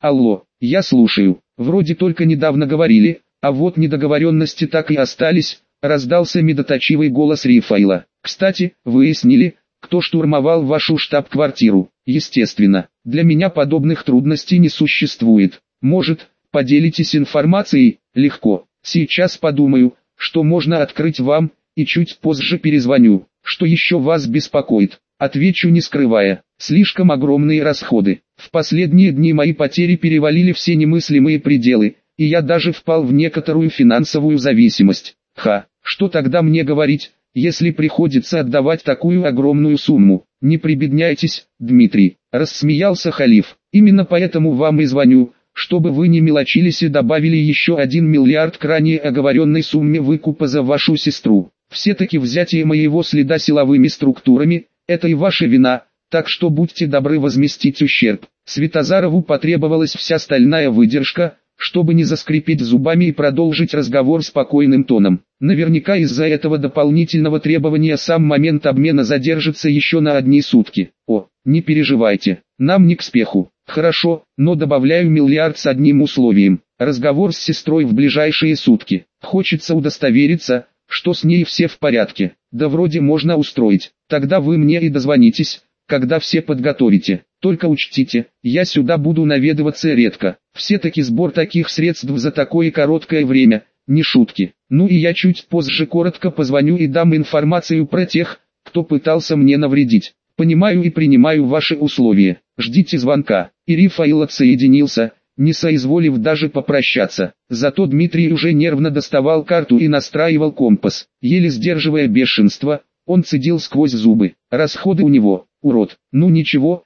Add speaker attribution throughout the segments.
Speaker 1: Алло, я слушаю. Вроде только недавно говорили, а вот недоговоренности так и остались, раздался медоточивый голос Рифаила. Кстати, выяснили, кто штурмовал вашу штаб-квартиру? Естественно, для меня подобных трудностей не существует. Может, поделитесь информацией? Легко. Сейчас подумаю, что можно открыть вам, и чуть позже перезвоню. Что еще вас беспокоит? Отвечу не скрывая. Слишком огромные расходы. В последние дни мои потери перевалили все немыслимые пределы, и я даже впал в некоторую финансовую зависимость. Что тогда мне говорить, если приходится отдавать такую огромную сумму? Не прибедняйтесь, Дмитрий, рассмеялся халиф. Именно поэтому вам и звоню, чтобы вы не мелочились и добавили еще 1 миллиард к ранее оговоренной сумме выкупа за вашу сестру. Все-таки взятие моего следа силовыми структурами – это и ваша вина, так что будьте добры возместить ущерб. Светозарову потребовалась вся стальная выдержка, чтобы не заскрипеть зубами и продолжить разговор спокойным тоном. Наверняка из-за этого дополнительного требования сам момент обмена задержится еще на одни сутки. Не переживайте, нам не к спеху. Хорошо, но добавляю миллиард с одним условием. Разговор с сестрой в ближайшие сутки. Хочется удостовериться, что с ней все в порядке. Да вроде можно устроить. Тогда вы мне и дозвонитесь, когда все подготовите. Только учтите, я сюда буду наведываться редко. Все-таки сбор таких средств за такое короткое время, не шутки. Ну и я чуть позже коротко позвоню и дам информацию про тех, кто пытался мне навредить. Понимаю и принимаю ваши условия. Ждите звонка. И Рифаил отсоединился, не соизволив даже попрощаться. Зато Дмитрий уже нервно доставал карту и настраивал компас. Еле сдерживая бешенство, он цедил сквозь зубы. Расходы у него, урод. Ну ничего,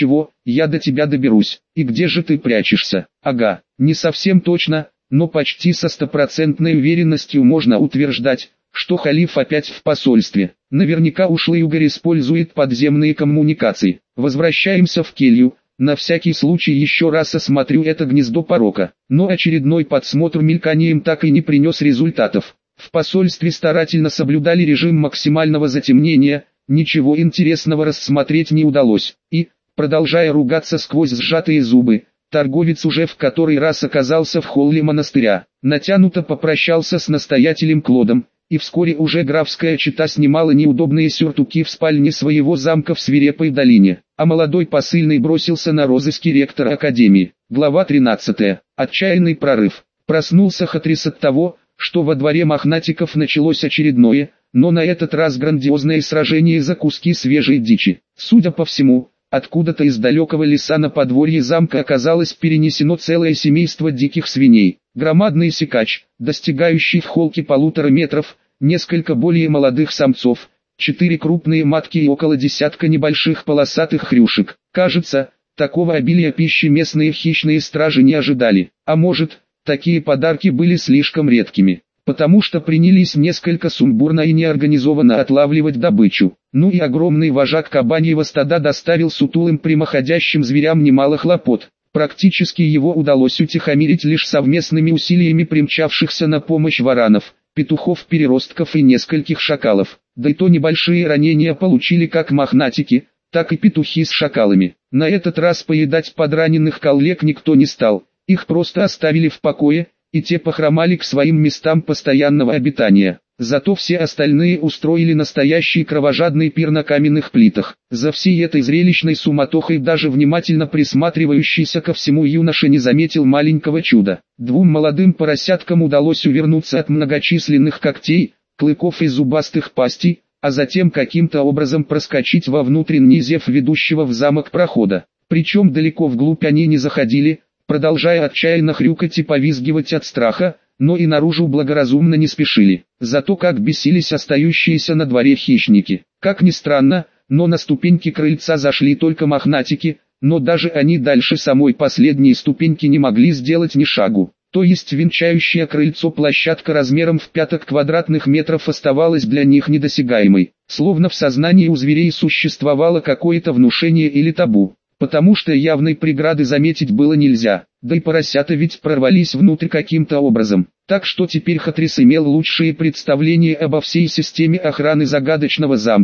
Speaker 1: я до тебя доберусь. И где же ты прячешься? Ага, не совсем точно, но почти со стопроцентной уверенностью можно утверждать, что халиф опять в посольстве. Наверняка ушлый угорь использует подземные коммуникации. Возвращаемся в келью. На всякий случай еще раз осмотрю это гнездо порока. Но очередной подсмотр мельканием так и не принес результатов. В посольстве старательно соблюдали режим максимального затемнения, ничего интересного рассмотреть не удалось. И, продолжая ругаться сквозь сжатые зубы, торговец уже в который раз оказался в холле монастыря. Натянуто попрощался с настоятелем Клодом, и вскоре уже графская чета снимала неудобные сюртуки в спальне своего замка в Свирепой долине, а молодой посыльный бросился на розыски ректора академии. Глава 13. Отчаянный прорыв. Проснулся Хатрис от того, что во дворе мохнатиков началось очередное, но на этот раз грандиозное сражение за куски свежей дичи. Судя по всему, откуда-то из далекого леса на подворье замка оказалось перенесено целое семейство диких свиней. Громадный сикач, достигающий в холке 1,5 метров, несколько более молодых самцов, 4 крупные матки и около десятка небольших полосатых хрюшек. Кажется, такого обилия пищи местные хищные стражи не ожидали. А может, такие подарки были слишком редкими, потому что принялись несколько сумбурно и неорганизованно отлавливать добычу. Ну и огромный вожак кабаньего стада доставил сутулым прямоходящим зверям немало хлопот. Практически его удалось утихомирить лишь совместными усилиями примчавшихся на помощь варанов, петухов-переростков и нескольких шакалов. Да и то небольшие ранения получили как мохнатики, так и петухи с шакалами. На этот раз поедать подраненных коллег никто не стал, их просто оставили в покое, и те похромали к своим местам постоянного обитания. Зато все остальные устроили настоящий кровожадный пир на каменных плитах. За всей этой зрелищной суматохой даже внимательно присматривающийся ко всему юноша не заметил маленького чуда. 2 молодым поросяткам удалось увернуться от многочисленных когтей, клыков и зубастых пастей, а затем каким-то образом проскочить во внутренний зев ведущего в замок прохода. Причем далеко вглубь они не заходили, продолжая отчаянно хрюкать и повизгивать от страха, но и наружу благоразумно не спешили. Зато как бесились остающиеся на дворе хищники. Как ни странно, но на ступеньки крыльца зашли только мохнатики, но даже они дальше самой последней ступеньки не могли сделать ни шагу. То есть венчающая крыльцо площадка размером в 5 квадратных метров оставалась для них недосягаемой. Словно в сознании у зверей существовало какое-то внушение или табу. Потому что явной преграды заметить было нельзя, да и поросята ведь прорвались внутрь каким-то образом. Так что теперь Хатрис имел лучшие представления обо всей системе охраны загадочного замка.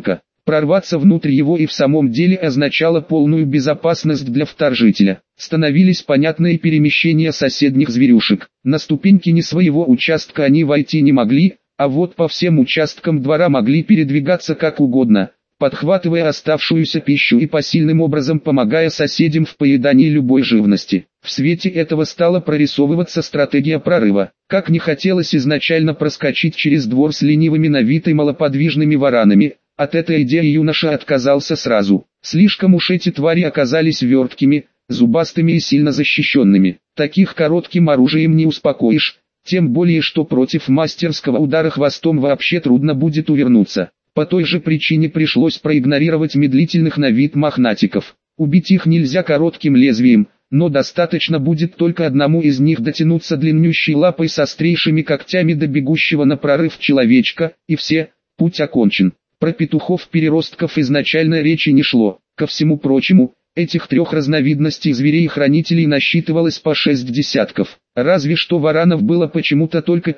Speaker 1: Прорваться внутрь его и в самом деле означало полную безопасность для вторжителя. Становились понятны и перемещения соседних зверюшек. На ступеньки не своего участка они войти не могли, а вот по всем участкам двора могли передвигаться как угодно, подхватывая оставшуюся пищу и посильным образом помогая соседям в поедании любой живности. В свете этого стала прорисовываться стратегия прорыва. Как не хотелось изначально проскочить через двор с ленивыми на вид и малоподвижными варанами, от этой идеи юноша отказался сразу. Слишком уж эти твари оказались верткими, зубастыми и сильно защищенными. Таких коротким оружием не успокоишь, тем более что против мастерского удара хвостом вообще трудно будет увернуться. По той же причине пришлось проигнорировать медлительных на вид мохнатиков. Убить их нельзя коротким лезвием, но достаточно будет только одному из них дотянуться длиннющей лапой с острейшими когтями до бегущего на прорыв человечка, и все, путь окончен. Про петухов-переростков изначально речи не шло. Ко всему прочему, этих трех разновидностей зверей-хранителей насчитывалось по 6 десятков. Разве что варанов было почему-то только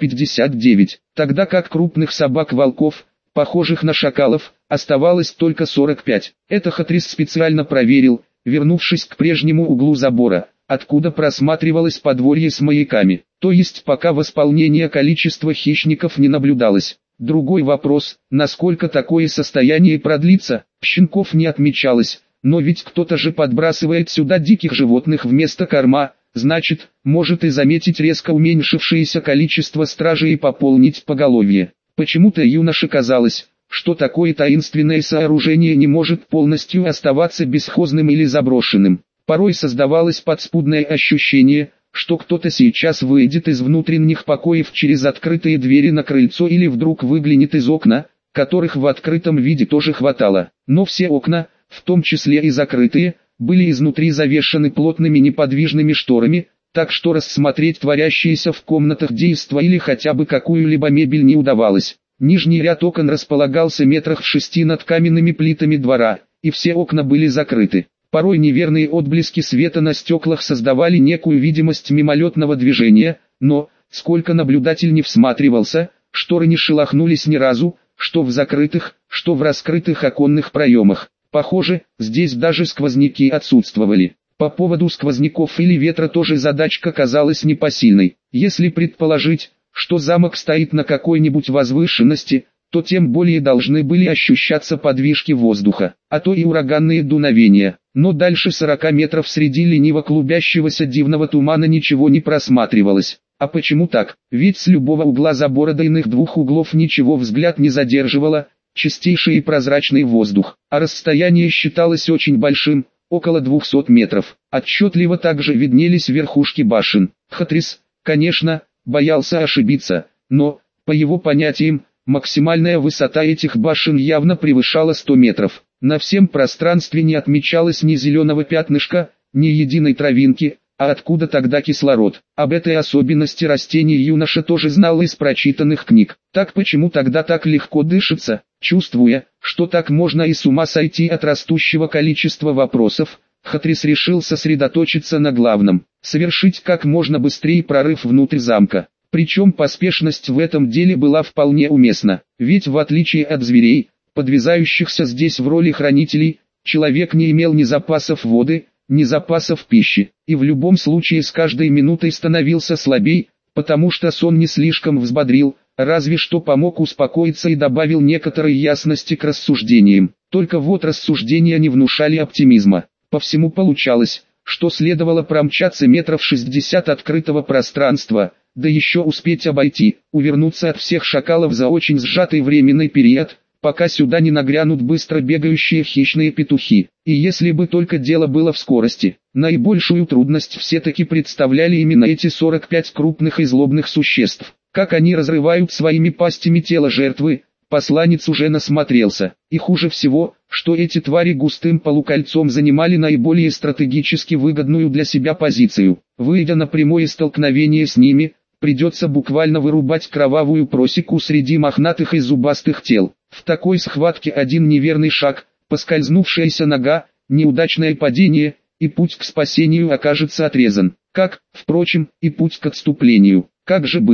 Speaker 1: 59, тогда как крупных собак-волков, похожих на шакалов, оставалось только 45. Это Хатрис специально проверил, вернувшись к прежнему углу забора, откуда просматривалось подворье с маяками. То есть пока восполнение количества хищников не наблюдалось. Другой вопрос, насколько такое состояние продлится, щенков не отмечалось, но ведь кто-то же подбрасывает сюда диких животных вместо корма, значит, может и заметить резко уменьшившееся количество стражей и пополнить поголовье. Почему-то юноше казалось, что такое таинственное сооружение не может полностью оставаться бесхозным или заброшенным. Порой создавалось подспудное ощущение, что кто-то сейчас выйдет из внутренних покоев через открытые двери на крыльцо или вдруг выглянет из окна, которых в открытом виде тоже хватало. Но все окна, в том числе и закрытые, были изнутри завешаны плотными неподвижными шторами, так что рассмотреть творящееся в комнатах действо или хотя бы какую-либо мебель не удавалось. Нижний ряд окон располагался метрах в 6 над каменными плитами двора, и все окна были закрыты. Порой неверные отблески света на стеклах создавали некую видимость мимолетного движения, но, сколько наблюдатель не всматривался, шторы не шелохнулись ни разу, что в закрытых, что в раскрытых оконных проемах. Похоже, здесь даже сквозняки отсутствовали. По поводу сквозняков или ветра тоже задачка казалась непосильной. Если предположить, что замок стоит на какой-нибудь возвышенности, то тем более должны были ощущаться подвижки воздуха, а то и ураганные дуновения. Но дальше 40 метров среди лениво клубящегося дивного тумана ничего не просматривалось. А почему так? Ведь с любого угла забора до иных двух углов ничего взгляд не задерживало, чистейший и прозрачный воздух, а расстояние считалось очень большим, около 200 метров. Отчетливо также виднелись верхушки башен. Хатрис, конечно, боялся ошибиться, но, по его понятиям, максимальная высота этих башен явно превышала 100 метров. На всем пространстве не отмечалось ни зеленого пятнышка, ни единой травинки, а откуда тогда кислород? Об этой особенности растений юноша тоже знал из прочитанных книг. Так почему тогда так легко дышится? Чувствуя, что так можно и с ума сойти от растущего количества вопросов, Хатрис решил сосредоточиться на главном – совершить как можно быстрее прорыв внутрь замка. Причем поспешность в этом деле была вполне уместна, ведь в отличие от зверей, подвязающихся здесь в роли хранителей, человек не имел ни запасов воды, ни запасов пищи, и в любом случае с каждой минутой становился слабей, потому что сон не слишком взбодрил, разве что помог успокоиться и добавил некоторой ясности к рассуждениям. Только вот рассуждения не внушали оптимизма. По всему получалось, что следовало промчаться метров 60 открытого пространства, да еще успеть обойти, увернуться от всех шакалов за очень сжатый временный период, пока сюда не нагрянут быстро бегающие хищные петухи. И если бы только дело было в скорости, наибольшую трудность все-таки представляли именно эти 45 крупных и злобных существ. Как они разрывают своими пастями тело жертвы, посланец уже насмотрелся. И хуже всего, что эти твари густым полукольцом занимали наиболее стратегически выгодную для себя позицию. Выйдя на прямое столкновение с ними, придется буквально вырубать кровавую просеку среди мохнатых и зубастых тел. В такой схватке один неверный шаг, поскользнувшаяся нога, неудачное падение, и путь к спасению окажется отрезан. Как, впрочем, и путь к отступлению. Как же быть?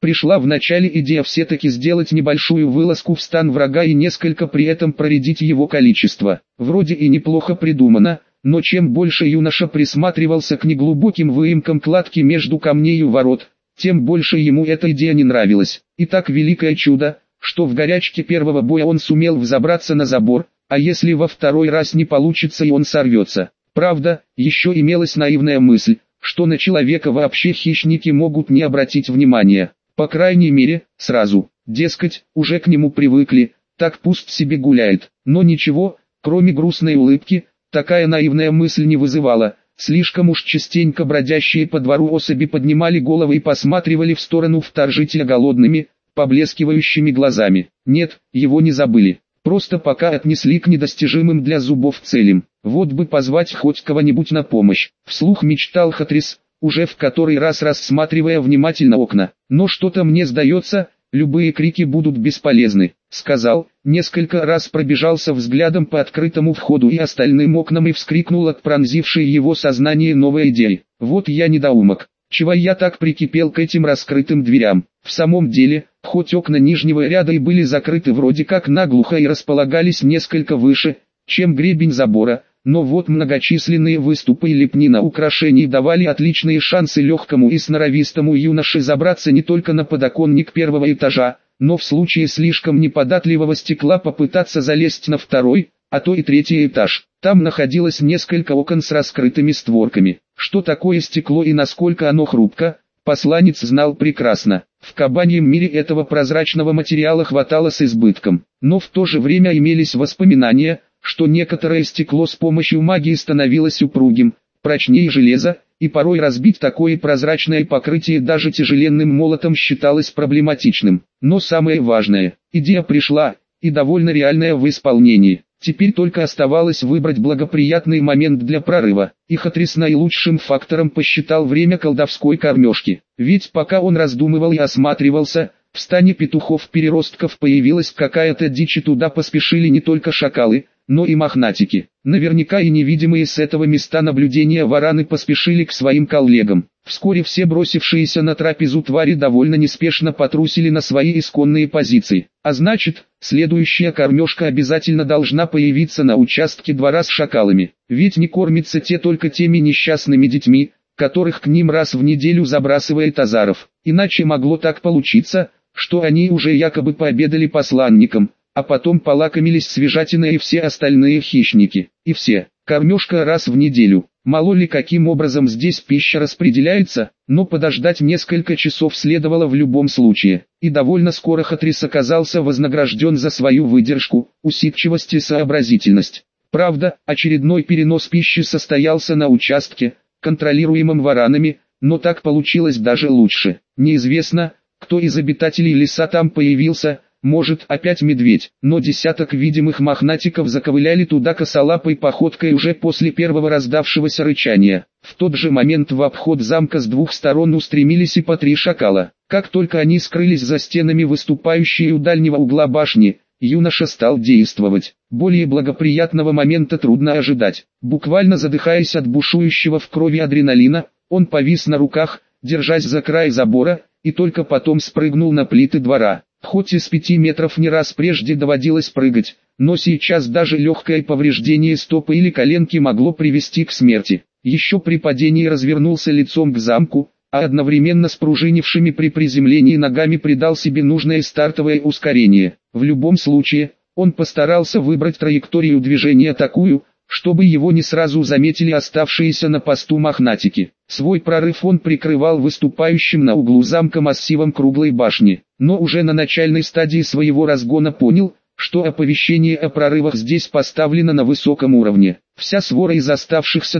Speaker 1: Пришла вначале идея все-таки сделать небольшую вылазку в стан врага и несколько при этом проредить его количество. Вроде и неплохо придумано, но чем больше юноша присматривался к неглубоким выемкам кладки между камней у ворот, тем больше ему эта идея не нравилась. И так великое чудо, что в горячке первого боя он сумел взобраться на забор, а если во второй раз не получится и он сорвется. Правда, еще имелась наивная мысль, что на человека вообще хищники могут не обратить внимания. По крайней мере, сразу. Дескать, уже к нему привыкли, так пусть себе гуляет. Но ничего, кроме грустной улыбки, такая наивная мысль не вызывала. Слишком уж частенько бродящие по двору особи поднимали головы и посматривали в сторону вторжителя голодными, поблескивающими глазами. Нет, его не забыли. Просто пока отнесли к недостижимым для зубов целям. Вот бы позвать хоть кого-нибудь на помощь. Вслух мечтал Хатрис, уже в который раз рассматривая внимательно окна. Но что-то мне сдается, любые крики будут бесполезны, сказал, несколько раз пробежался взглядом по открытому входу и остальным окнам и вскрикнул от пронзившей его сознание новой идеи. Вот я недоумок, чего я так прикипел к этим раскрытым дверям. В самом деле, хоть окна нижнего ряда и были закрыты вроде как наглухо и располагались несколько выше, чем гребень забора, но вот многочисленные выступы и лепнина украшений давали отличные шансы легкому и сноровистому юноше забраться не только на подоконник первого этажа, но в случае слишком неподатливого стекла попытаться залезть на второй, а то и третий этаж. Там находилось несколько окон с раскрытыми створками. Что такое стекло и насколько оно хрупко, посланец знал прекрасно. В кабаньем мире этого прозрачного материала хватало с избытком, но в то же время имелись воспоминания, что некоторое стекло с помощью магии становилось упругим, прочнее железа, и порой разбить такое прозрачное покрытие даже тяжеленным молотом считалось проблематичным. Но самое важное, идея пришла, и довольно реальная в исполнении. Теперь только оставалось выбрать благоприятный момент для прорыва, и Хатрис наилучшим фактором посчитал время колдовской кормежки. Ведь пока он раздумывал и осматривался, в стане петухов-переростков появилась какая-то дичь и туда поспешили не только шакалы, но и мохнатики. Наверняка и невидимые с этого места наблюдения вараны поспешили к своим коллегам. Вскоре все бросившиеся на трапезу твари довольно неспешно потрусили на свои исконные позиции. А значит, следующая кормежка обязательно должна появиться на участке двора с шакалами. Ведь не кормятся те только теми несчастными детьми, которых к ним раз в неделю забрасывает Азаров. Иначе могло так получиться, что они уже якобы пообедали посланникам, а потом полакомились свежатиной и все остальные хищники. И все. Кормежка раз в неделю. Мало ли каким образом здесь пища распределяется, но подождать несколько часов следовало в любом случае. И довольно скоро Хатрис оказался вознагражден за свою выдержку, усидчивость и сообразительность. Правда, очередной перенос пищи состоялся на участке, контролируемом варанами, но так получилось даже лучше. Неизвестно, кто из обитателей леса там появился, может опять медведь, но десяток видимых мохнатиков заковыляли туда косолапой походкой уже после первого раздавшегося рычания. В тот же момент в обход замка с двух сторон устремились и по 3 шакала. Как только они скрылись за стенами выступающей у дальнего угла башни, юноша стал действовать. Более благоприятного момента трудно ожидать. Буквально задыхаясь от бушующего в крови адреналина, он повис на руках, держась за край забора, и только потом спрыгнул на плиты двора. Хоть и с 5 метров не раз прежде доводилось прыгать, но сейчас даже легкое повреждение стопы или коленки могло привести к смерти. Еще при падении развернулся лицом к замку, а одновременно с пружинившими при приземлении ногами придал себе нужное стартовое ускорение. В любом случае, он постарался выбрать траекторию движения такую, чтобы его не сразу заметили оставшиеся на посту мохнатики. Свой прорыв он прикрывал выступающим на углу замка массивом круглой башни, но уже на начальной стадии своего разгона понял, что оповещение о прорывах здесь поставлено на высоком уровне. Вся свора из оставшихся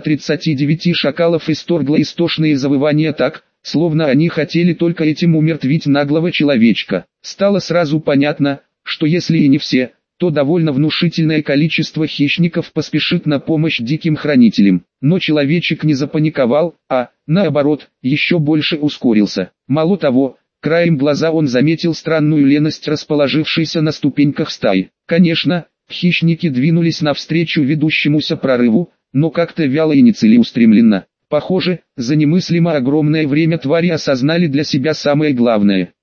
Speaker 1: 39 шакалов исторгла истошные завывания так, словно они хотели только этим умертвить наглого человечка. Стало сразу понятно, что если и не все, то довольно внушительное количество хищников поспешит на помощь диким хранителям. Но человечек не запаниковал, а, наоборот, еще больше ускорился. Мало того, краем глаза он заметил странную леность расположившейся на ступеньках стаи. Конечно, хищники двинулись навстречу ведущемуся прорыву, но как-то вяло и нецелеустремленно. Похоже, за немыслимо огромное время твари осознали для себя самое главное.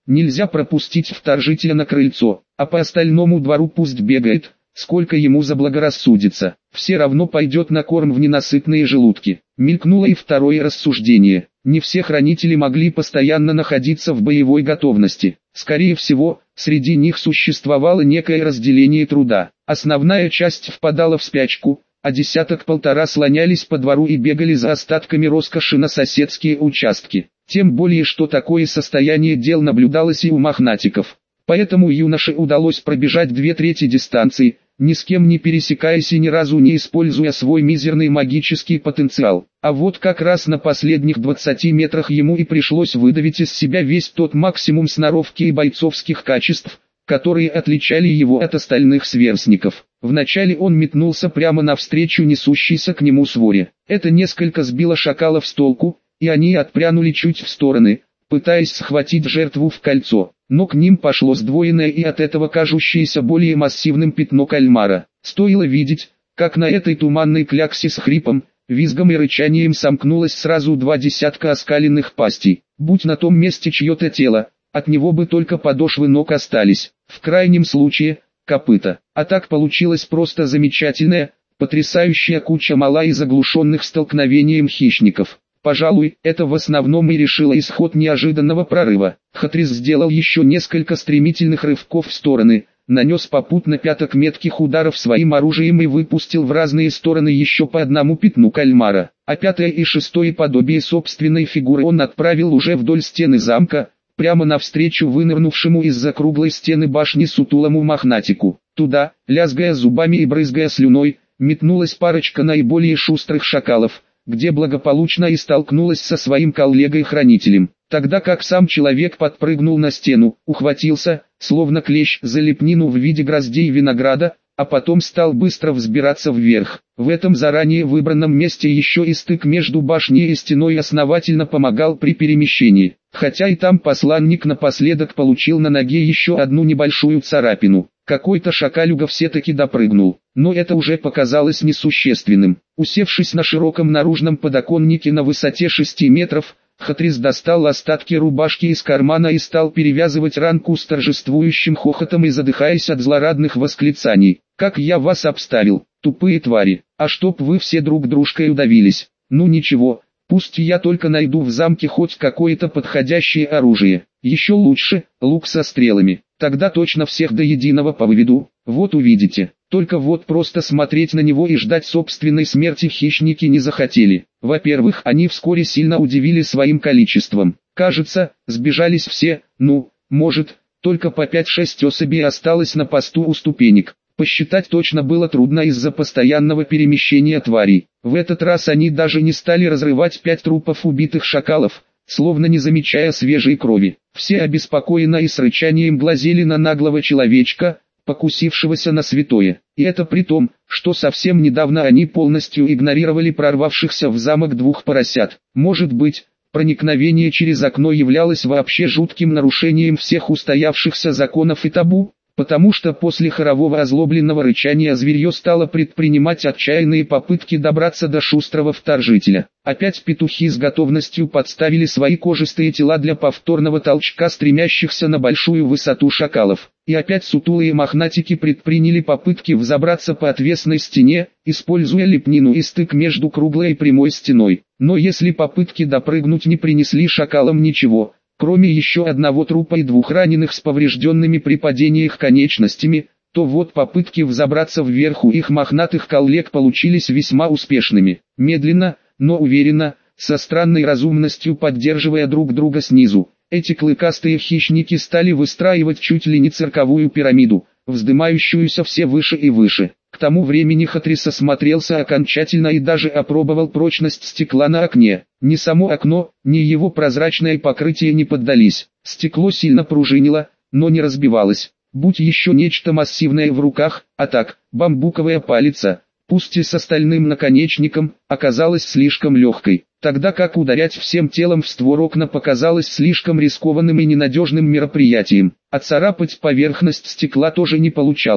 Speaker 1: Нельзя пропустить вторжителя на крыльцо, а по остальному двору пусть бегает, сколько ему заблагорассудится. Все равно пойдет на корм в ненасытные желудки. Мелькнуло и второе рассуждение. Не все хранители могли постоянно находиться в боевой готовности. Скорее всего, среди них существовало некое разделение труда. Основная часть впадала в спячку, а десяток-полтора слонялись по двору и бегали за остатками роскоши на соседские участки. Тем более, что такое состояние дел наблюдалось и у мохнатиков. Поэтому юноше удалось пробежать 2/3 дистанции, ни с кем не пересекаясь и ни разу не используя свой мизерный магический потенциал. А вот как раз на последних 20 метрах ему и пришлось выдавить из себя весь тот максимум сноровки и бойцовских качеств, которые отличали его от остальных сверстников. Вначале он метнулся прямо навстречу несущейся к нему своре. Это несколько сбило шакалов с толку, и они отпрянули чуть в стороны, пытаясь схватить жертву в кольцо. Но к ним пошло сдвоенное и от этого кажущееся более массивным пятно кальмара. Стоило видеть, как на этой туманной кляксе с хрипом, визгом и рычанием сомкнулось сразу 20 оскаленных пастей. Будь на том месте чье-то тело, от него бы только подошвы ног остались, в крайнем случае, копыта. А так получилась просто замечательная, потрясающая куча мала и заглушенных столкновением хищников. Пожалуй, это в основном и решило исход неожиданного прорыва. Хатрис сделал еще несколько стремительных рывков в стороны, нанес попутно пяток метких ударов своим оружием и выпустил в разные стороны еще по одному пятну кальмара. А пятое и шестое подобие собственной фигуры он отправил уже вдоль стены замка, прямо навстречу вынырнувшему из-за круглой стены башни сутулому мохнатику. Туда, лязгая зубами и брызгая слюной, метнулась парочка наиболее шустрых шакалов, где благополучно и столкнулась со своим коллегой-хранителем, тогда как сам человек подпрыгнул на стену, ухватился, словно клещ, за лепнину в виде гроздей винограда, а потом стал быстро взбираться вверх. В этом заранее выбранном месте еще и стык между башней и стеной основательно помогал при перемещении, хотя и там посланник напоследок получил на ноге еще одну небольшую царапину. Какой-то шакалюга все-таки допрыгнул, но это уже показалось несущественным. Усевшись на широком наружном подоконнике на высоте 6 метров, Хатрис достал остатки рубашки из кармана и стал перевязывать ранку с торжествующим хохотом и задыхаясь от злорадных восклицаний. «Как я вас обставил, тупые твари, а чтоб вы все друг дружкой удавились. Ну ничего, пусть я только найду в замке хоть какое-то подходящее оружие. Еще лучше, лук со стрелами. Тогда точно всех до единого повыведу, вот увидите». Только вот просто смотреть на него и ждать собственной смерти хищники не захотели. Во-первых, они вскоре сильно удивили своим количеством. Кажется, сбежались все, может, только по 5-6 особей осталось на посту у ступенек. Посчитать точно было трудно из-за постоянного перемещения тварей. В этот раз они даже не стали разрывать 5 трупов убитых шакалов, словно не замечая свежей крови. Все обеспокоенно и с рычанием глазели на наглого человечка, покусившегося на святое. И это при том, что совсем недавно они полностью игнорировали прорвавшихся в замок 2 поросят. Может быть, проникновение через окно являлось вообще жутким нарушением всех устоявшихся законов и табу? Потому что после хорового озлобленного рычания зверье стало предпринимать отчаянные попытки добраться до шустрого вторжителя. Опять петухи с готовностью подставили свои кожистые тела для повторного толчка стремящихся на большую высоту шакалов. И опять сутулые мохнатики предприняли попытки взобраться по отвесной стене, используя лепнину и стык между круглой и прямой стеной. Но если попытки допрыгнуть не принесли шакалам ничего, кроме еще одного трупа и 2 раненых с поврежденными при падениях конечностями, то вот попытки взобраться вверх у их мохнатых коллег получились весьма успешными. Медленно, но уверенно, со странной разумностью поддерживая друг друга снизу, эти клыкастые хищники стали выстраивать чуть ли не цирковую пирамиду, вздымающуюся все выше и выше. К тому времени Хатрис осмотрелся окончательно и даже опробовал прочность стекла на окне. Ни само окно, ни его прозрачное покрытие не поддались. Стекло сильно пружинило, но не разбивалось. Будь еще нечто массивное в руках, а так, бамбуковая палица, пусть и с остальным наконечником, оказалась слишком легкой. Тогда как ударять всем телом в створ окна показалось слишком рискованным и ненадежным мероприятием. А царапать поверхность стекла тоже не получалось.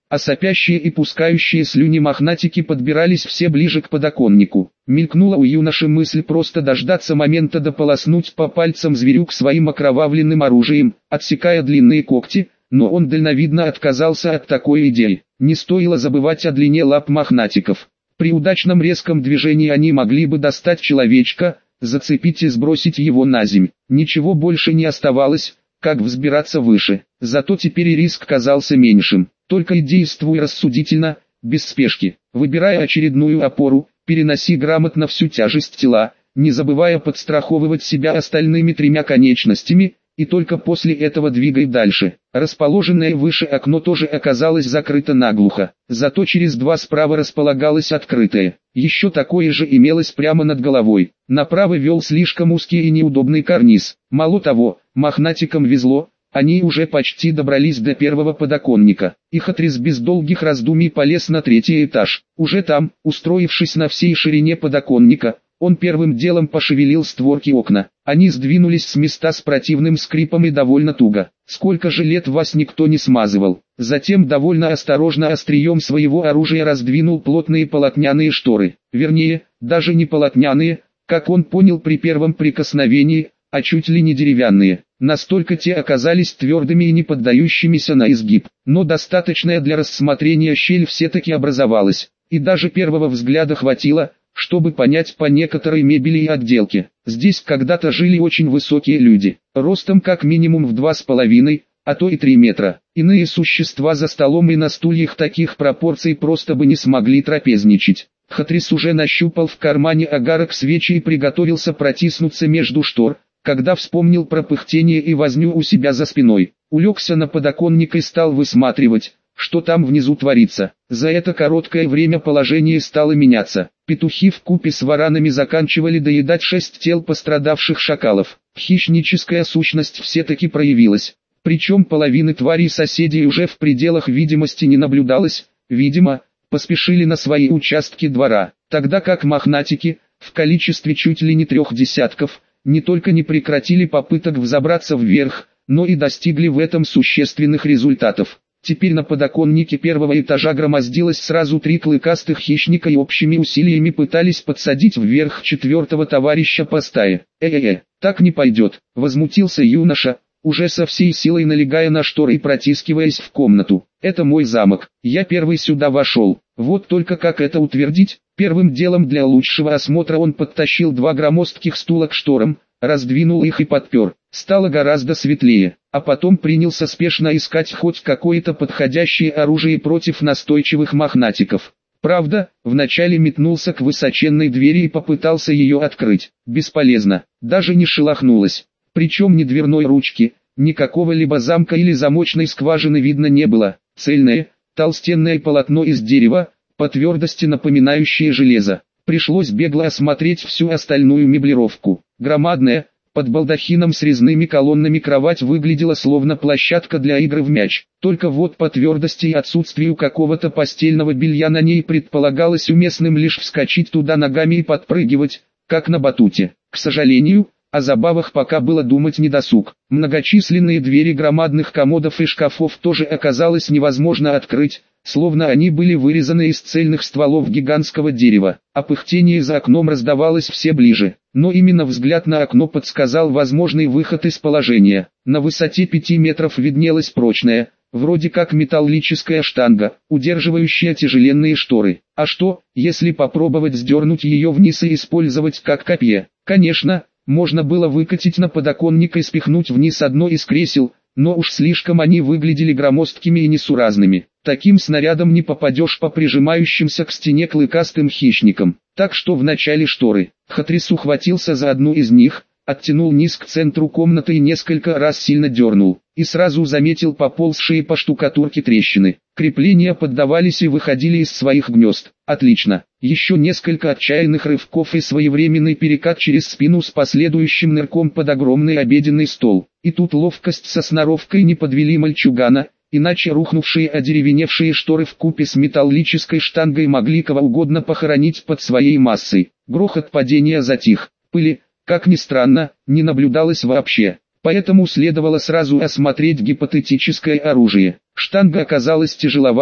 Speaker 1: а сопящие и пускающие слюни мохнатики подбирались все ближе к подоконнику. Мелькнула у юноши мысль просто дождаться момента да полоснуть по пальцам зверюк своим окровавленным оружием, отсекая длинные когти, но он дальновидно отказался от такой идеи. Не стоило забывать о длине лап мохнатиков. При удачном резком движении они могли бы достать человечка, зацепить и сбросить его на земь. Ничего больше не оставалось, как взбираться выше. Зато теперь и риск казался меньшим. Только и действуй рассудительно, без спешки. Выбирая очередную опору, переноси грамотно всю тяжесть тела, не забывая подстраховывать себя остальными тремя конечностями, и только после этого двигай дальше. Расположенное выше окно тоже оказалось закрыто наглухо, зато через два справа располагалось открытое. Еще такое же имелось прямо над головой. Направо вел слишком узкий и неудобный карниз. Мало того, мохнатикам везло, они уже почти добрались до первого подоконника. И Хатрис без долгих раздумий полез на третий этаж. Уже там, устроившись на всей ширине подоконника, он первым делом пошевелил створки окна. Они сдвинулись с места с противным скрипом и довольно туго. Сколько же лет вас никто не смазывал. Затем довольно осторожно острием своего оружия раздвинул плотные полотняные шторы. Вернее, даже не полотняные, как он понял при первом прикосновении, а чуть ли не деревянные. Настолько те оказались твердыми и не поддающимися на изгиб. Но достаточная для рассмотрения щель все-таки образовалась. И даже первого взгляда хватило, чтобы понять по некоторой мебели и отделке. Здесь когда-то жили очень высокие люди, ростом как минимум в 2,5, а то и 3 метра. Иные существа за столом и на стульях таких пропорций просто бы не смогли трапезничать. Хатрис уже нащупал в кармане огарок свечи и приготовился протиснуться между штор, когда вспомнил про пыхтение и возню у себя за спиной. Улегся на подоконник и стал высматривать, что там внизу творится. За это короткое время положение стало меняться. Петухи вкупе с варанами заканчивали доедать 6 тел пострадавших шакалов. Хищническая сущность все-таки проявилась. Причем половины тварей соседей уже в пределах видимости не наблюдалось, видимо, поспешили на свои участки двора. Тогда как мохнатики, в количестве чуть ли не 3 десятков, не только не прекратили попыток взобраться вверх, но и достигли в этом существенных результатов. Теперь на подоконнике первого этажа громоздилось сразу 3 клыкастых хищника и общими усилиями пытались подсадить вверх 4-го товарища по стае. Так не пойдет, возмутился юноша, уже со всей силой налегая на шторы и протискиваясь в комнату. Это мой замок, я первый сюда вошел. Вот только как это утвердить? Первым делом для лучшего осмотра он подтащил 2 громоздких стула к шторам, раздвинул их и подпер. Стало гораздо светлее, а потом принялся спешно искать хоть какое-то подходящее оружие против настойчивых мохнатиков. Правда, вначале метнулся к высоченной двери и попытался ее открыть. Бесполезно, даже не шелохнулась. Причем ни дверной ручки, ни какого-либо замка или замочной скважины видно не было. Цельное, толстенное полотно из дерева, по твердости напоминающее железо. Пришлось бегло осмотреть всю остальную меблировку. Громадная, под балдахином с резными колоннами кровать выглядела словно площадка для игры в мяч. Только вот по твердости и отсутствию какого-то постельного белья на ней предполагалось уместным лишь вскочить туда ногами и подпрыгивать, как на батуте. К сожалению, о забавах пока было думать недосуг. Многочисленные двери громадных комодов и шкафов тоже оказалось невозможно открыть, словно они были вырезаны из цельных стволов гигантского дерева, а пыхтение за окном раздавалось все ближе. Но именно взгляд на окно подсказал возможный выход из положения. На высоте 5 метров виднелась прочная, вроде как металлическая штанга, удерживающая тяжеленные шторы. А что, если попробовать сдернуть ее вниз и использовать как копье? Конечно, можно было выкатить на подоконник и спихнуть вниз одно из кресел, но уж слишком они выглядели громоздкими и несуразными. Таким снарядом не попадешь по прижимающимся к стене клыкастым хищникам. Так что в начале шторы. Хатрис ухватился за одну из них, оттянул низ к центру комнаты и несколько раз сильно дернул. И сразу заметил поползшие по штукатурке трещины. Крепления поддавались и выходили из своих гнезд. Отлично. Еще несколько отчаянных рывков и своевременный перекат через спину с последующим нырком под огромный обеденный стол. И тут ловкость со сноровкой не подвели мальчугана, иначе рухнувшие одеревеневшие шторы вкупе с металлической штангой могли кого угодно похоронить под своей массой. Грохот падения затих. Пыли, как ни странно, не наблюдалось вообще. Поэтому следовало сразу осмотреть гипотетическое оружие. Штанга оказалась тяжеловатой,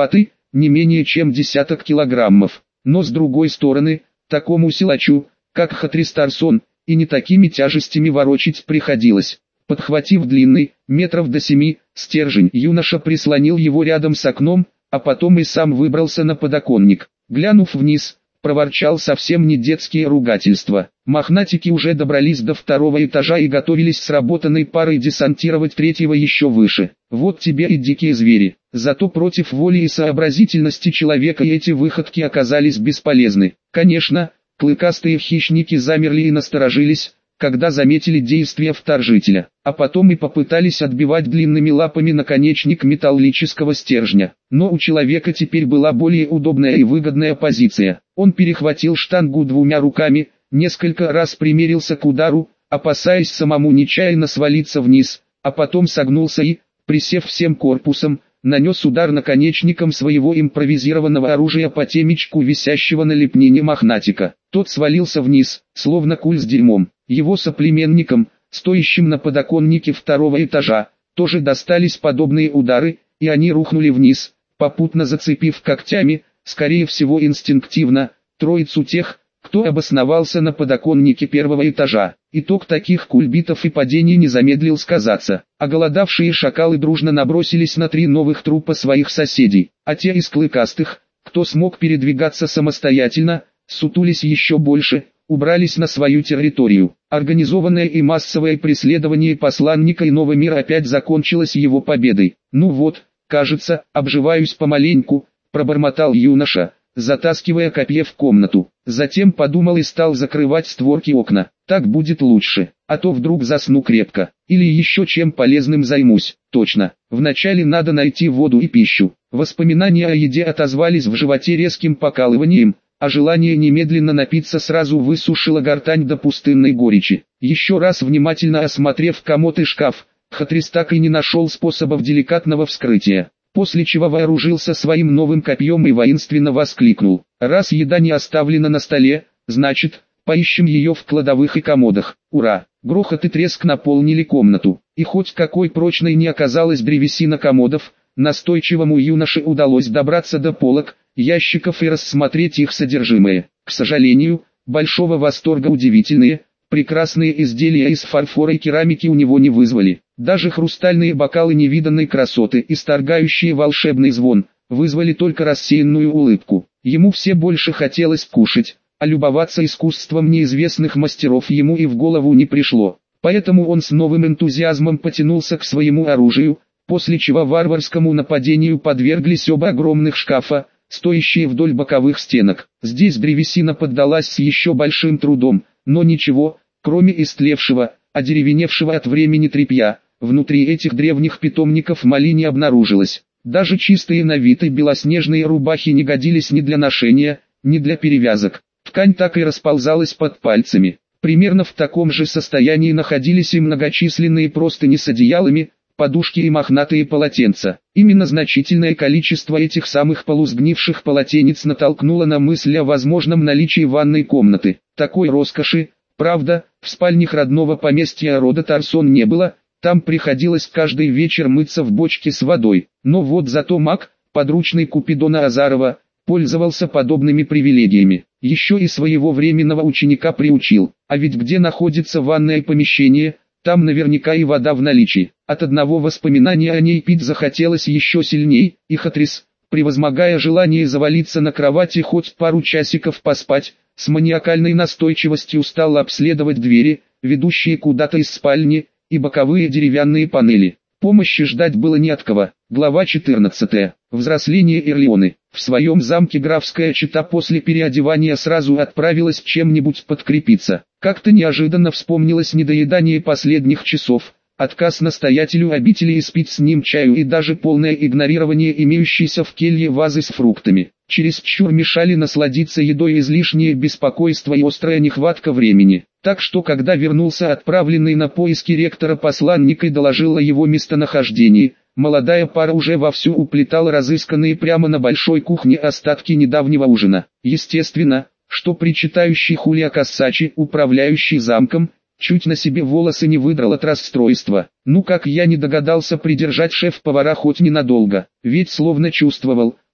Speaker 1: не менее чем десяток килограммов. Но с другой стороны, такому силачу, как Хатристарсон, и не такими тяжестями ворочить приходилось. Подхватив длинный, метров до 7, стержень, юноша прислонил его рядом с окном, а потом и сам выбрался на подоконник. Глянув вниз, проворчал совсем не детские ругательства. Мохнатики уже добрались до второго этажа и готовились с работанной парой десантировать третьего еще выше. Вот тебе и дикие звери. Зато против воли и сообразительности человека эти выходки оказались бесполезны. Конечно, клыкастые хищники замерли и насторожились, когда заметили действия вторжителя, а потом и попытались отбивать длинными лапами наконечник металлического стержня. Но у человека теперь была более удобная и выгодная позиция. Он перехватил штангу двумя руками, несколько раз примерился к удару, опасаясь самому нечаянно свалиться вниз, а потом согнулся и, присев всем корпусом, нанес удар наконечником своего импровизированного оружия по темечку висящего на лепнине мохнатика. Тот свалился вниз, словно куль с дерьмом. Его соплеменникам, стоящим на подоконнике второго этажа, тоже достались подобные удары, и они рухнули вниз, попутно зацепив когтями, скорее всего инстинктивно, троицу тех, кто обосновался на подоконнике первого этажа. Итог таких кульбитов и падений не замедлил сказаться. Оголодавшие шакалы дружно набросились на 3 новых трупа своих соседей, а те из клыкастых, кто смог передвигаться самостоятельно, сутулись еще больше, убрались на свою территорию. Организованное и массовое преследование посланника иного мира опять закончилось его победой. «Ну вот, кажется, обживаюсь помаленьку», — пробормотал юноша, затаскивая копье в комнату. Затем подумал и стал закрывать створки окна. Так будет лучше, а то вдруг засну крепко, или еще чем полезным займусь. Точно, вначале надо найти воду и пищу. Воспоминания о еде отозвались в животе резким покалыванием, а желание немедленно напиться сразу высушило гортань до пустынной горечи. Еще раз внимательно осмотрев комод и шкаф, Хатрис так и не нашел способов деликатного вскрытия. После чего вооружился своим новым копьем и воинственно воскликнул: «Раз еда не оставлена на столе, значит, поищем ее в кладовых и комодах». Ура! Грохот и треск наполнили комнату, и хоть какой прочной не оказалась древесина комодов, настойчивому юноше удалось добраться до полок, ящиков и рассмотреть их содержимое. К сожалению, большого восторга удивительные, прекрасные изделия из фарфора и керамики у него не вызвали. Даже хрустальные бокалы невиданной красоты, исторгающие волшебный звон, вызвали только рассеянную улыбку. Ему все больше хотелось кушать, а любоваться искусством неизвестных мастеров ему и в голову не пришло. Поэтому он с новым энтузиазмом потянулся к своему оружию, после чего варварскому нападению подверглись оба огромных шкафа, стоящие вдоль боковых стенок. Здесь древесина поддалась с еще большим трудом, но ничего, кроме истлевшего, одеревеневшего от времени тряпья, внутри этих древних питомников моли не обнаружилось. Даже чистые на вид и белоснежные рубахи не годились ни для ношения, ни для перевязок. Ткань так и расползалась под пальцами. Примерно в таком же состоянии находились и многочисленные простыни с одеялами, подушки и мохнатые полотенца. Именно значительное количество этих самых полусгнивших полотенец натолкнуло на мысль о возможном наличии ванной комнаты. Такой роскоши, правда, в спальнях родного поместья рода Тарсон не было, там приходилось каждый вечер мыться в бочке с водой. Но вот зато маг, подручный Купидона Азарова, пользовался подобными привилегиями. Еще и своего временного ученика приучил. А ведь где находится ванное помещение, там наверняка и вода в наличии. От одного воспоминания о ней пить захотелось еще сильней, и Хатрис, превозмогая желание завалиться на кровати хоть пару часиков поспать, с маниакальной настойчивостью стал обследовать двери, ведущие куда-то из спальни, и боковые деревянные панели. Помощи ждать было не от кого. Глава 14. Взросление Эрлеоны. В своем замке графская чета после переодевания сразу отправилась чем-нибудь подкрепиться. Как-то неожиданно вспомнилось недоедание последних часов, отказ настоятелю обители испить с ним чаю и даже полное игнорирование имеющейся в келье вазы с фруктами. Чересчур мешали насладиться едой излишнее беспокойство и острая нехватка времени. Так что когда вернулся отправленный на поиски ректора посланник и доложил о его местонахождении, молодая пара уже вовсю уплетала разысканные прямо на большой кухне остатки недавнего ужина. Естественно, что причитающий Хулио Кассачи, управляющий замком, чуть на себе волосы не выдрал от расстройства. Ну как я не догадался придержать шеф-повара хоть ненадолго, ведь словно чувствовал,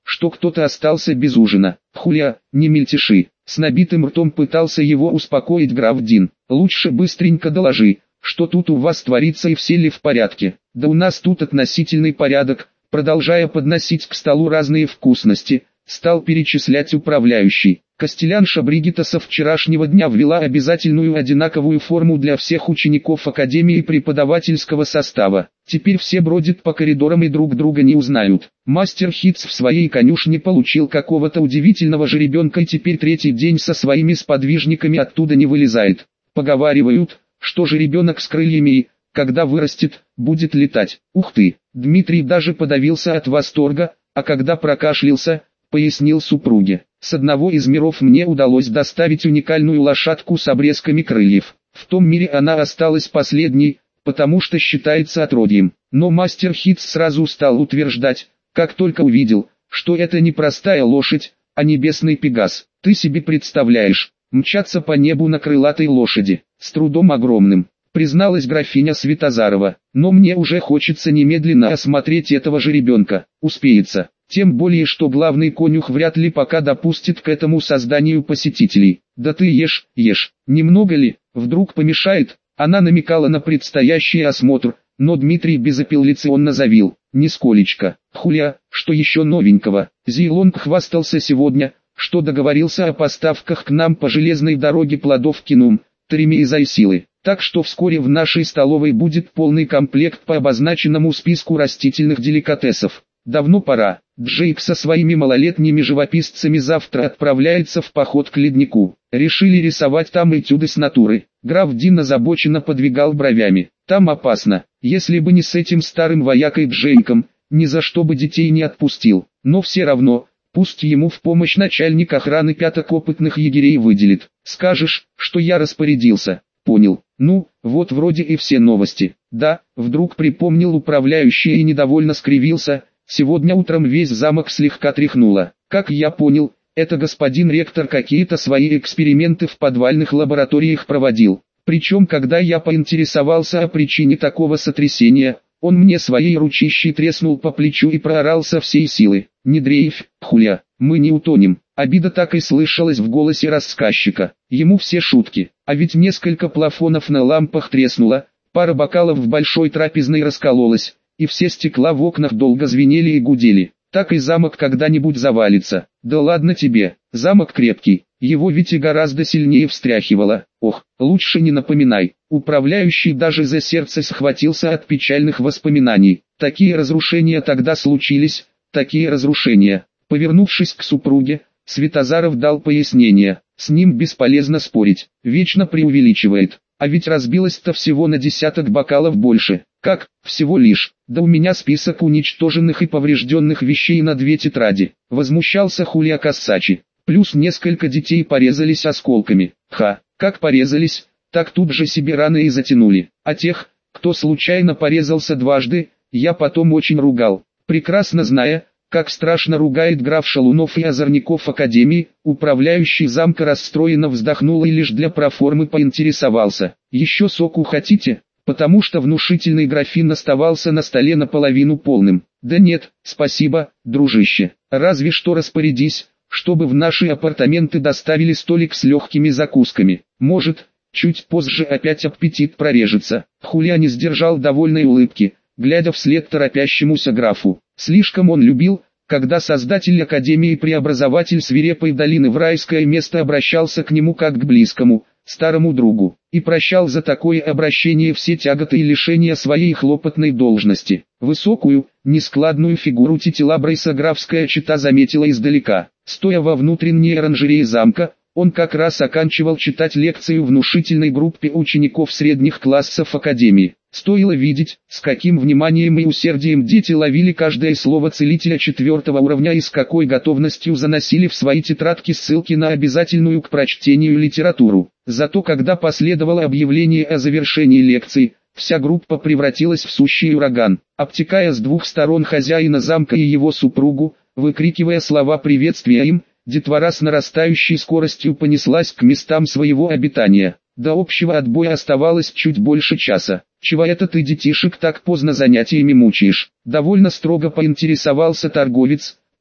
Speaker 1: что кто-то остался без ужина. Хуля, не мельтеши. С набитым ртом пытался его успокоить граф Дин. Лучше быстренько доложи, что тут у вас творится и все ли в порядке. Да у нас тут относительный порядок. Продолжая подносить к столу разные вкусности, стал перечислять управляющий. Костелянша Бригитта со вчерашнего дня ввела обязательную одинаковую форму для всех учеников академии и преподавательского состава. Теперь все бродят по коридорам и друг друга не узнают. Мастер Хитц в своей конюшне получил какого-то удивительного жеребенка и теперь третий день со своими сподвижниками оттуда не вылезает. Поговаривают, что жеребенок с крыльями и, когда вырастет, будет летать. Ух ты! Дмитрий даже подавился от восторга, а когда прокашлялся, пояснил супруге. С одного из миров мне удалось доставить уникальную лошадку с обрезками крыльев. В том мире она осталась последней, потому что считается отродьем. Но мастер Хитц сразу стал утверждать, как только увидел, что это не простая лошадь, а небесный пегас. Ты себе представляешь, мчаться по небу на крылатой лошади, с трудом огромным, призналась графиня Светозарова. Но мне уже хочется немедленно осмотреть этого жеребенка. Успеется. Тем более, что главный конюх вряд ли пока допустит к этому созданию посетителей. Да ты ешь, немного ли, вдруг помешает? Она намекала на предстоящий осмотр, но Дмитрий безапелляционно заявил: нисколечко. Хуля, что еще новенького? Зейлонг хвастался сегодня, что договорился о поставках к нам по железной дороге плодов кинум, Триме и Зайсилы. Так что вскоре в нашей столовой будет полный комплект по обозначенному списку растительных деликатесов. Давно пора. Джейк со своими малолетними живописцами завтра отправляется в поход к леднику. Решили рисовать там этюды с натуры. Граф Дин озабоченно подвигал бровями. Там опасно. Если бы не с этим старым воякой Джейком, ни за что бы детей не отпустил. Но все равно, пусть ему в помощь начальник охраны пяток опытных егерей выделит. Скажешь, что я распорядился. Понял. Ну, вот вроде и все новости. Да, вдруг припомнил управляющий и недовольно скривился. Сегодня утром весь замок слегка тряхнуло. Как я понял, это господин ректор какие-то свои эксперименты в подвальных лабораториях проводил. Причем, когда я поинтересовался о причине такого сотрясения, он мне своей ручищей треснул по плечу и проорал со всей силы: не дрейфь, хуля, мы не утонем. Обида так и слышалась в голосе рассказчика. Ему все шутки, а ведь несколько плафонов на лампах треснуло, пара бокалов в большой трапезной раскололась, и все стекла в окнах долго звенели и гудели. Так и замок когда-нибудь завалится. Да ладно тебе, замок крепкий, его ведь и гораздо сильнее встряхивало. Ох, лучше не напоминай. Управляющий даже за сердце схватился от печальных воспоминаний. Такие разрушения тогда случились, такие разрушения. Повернувшись к супруге, Светозаров дал пояснение. С ним бесполезно спорить, вечно преувеличивает. А ведь разбилось-то всего на десяток бокалов больше. Как, всего лишь? Да у меня список уничтоженных и поврежденных вещей на 2 тетради. Возмущался Хулия Кассачи. Плюс несколько детей порезались осколками. Как порезались, так тут же себе раны и затянули. А тех, кто случайно порезался дважды, я потом очень ругал. Прекрасно зная, как страшно ругает граф Шалунов и Озорников Академии, управляющий замка расстроенно вздохнул и лишь для проформы поинтересовался: еще соку хотите? Потому что внушительный графин оставался на столе наполовину полным. Да нет, спасибо, дружище, разве что распорядись, чтобы в наши апартаменты доставили столик с легкими закусками. Может, чуть позже опять аппетит прорежется. Хулия не сдержал довольной улыбки, глядя вслед торопящемуся графу. Слишком он любил, когда создатель Академии Преобразователь Свирепой Долины в райское место обращался к нему как к близкому, старому другу, и прощал за такое обращение все тяготы и лишения своей хлопотной должности. Высокую, нескладную фигуру титила Брейса графская чета заметила издалека. Стоя во внутренней оранжерее замка, он как раз оканчивал читать лекцию внушительной группе учеников средних классов Академии. Стоило видеть, с каким вниманием и усердием дети ловили каждое слово целителя 4-го уровня и с какой готовностью заносили в свои тетрадки ссылки на обязательную к прочтению литературу. Зато когда последовало объявление о завершении лекции, вся группа превратилась в сущий ураган, обтекая с двух сторон хозяина замка и его супругу, выкрикивая слова приветствия им. Детвора с нарастающей скоростью понеслась к местам своего обитания. До общего отбоя оставалось чуть больше часа. «Чего это ты детишек так поздно занятиями мучаешь?» Довольно строго поинтересовался торговец,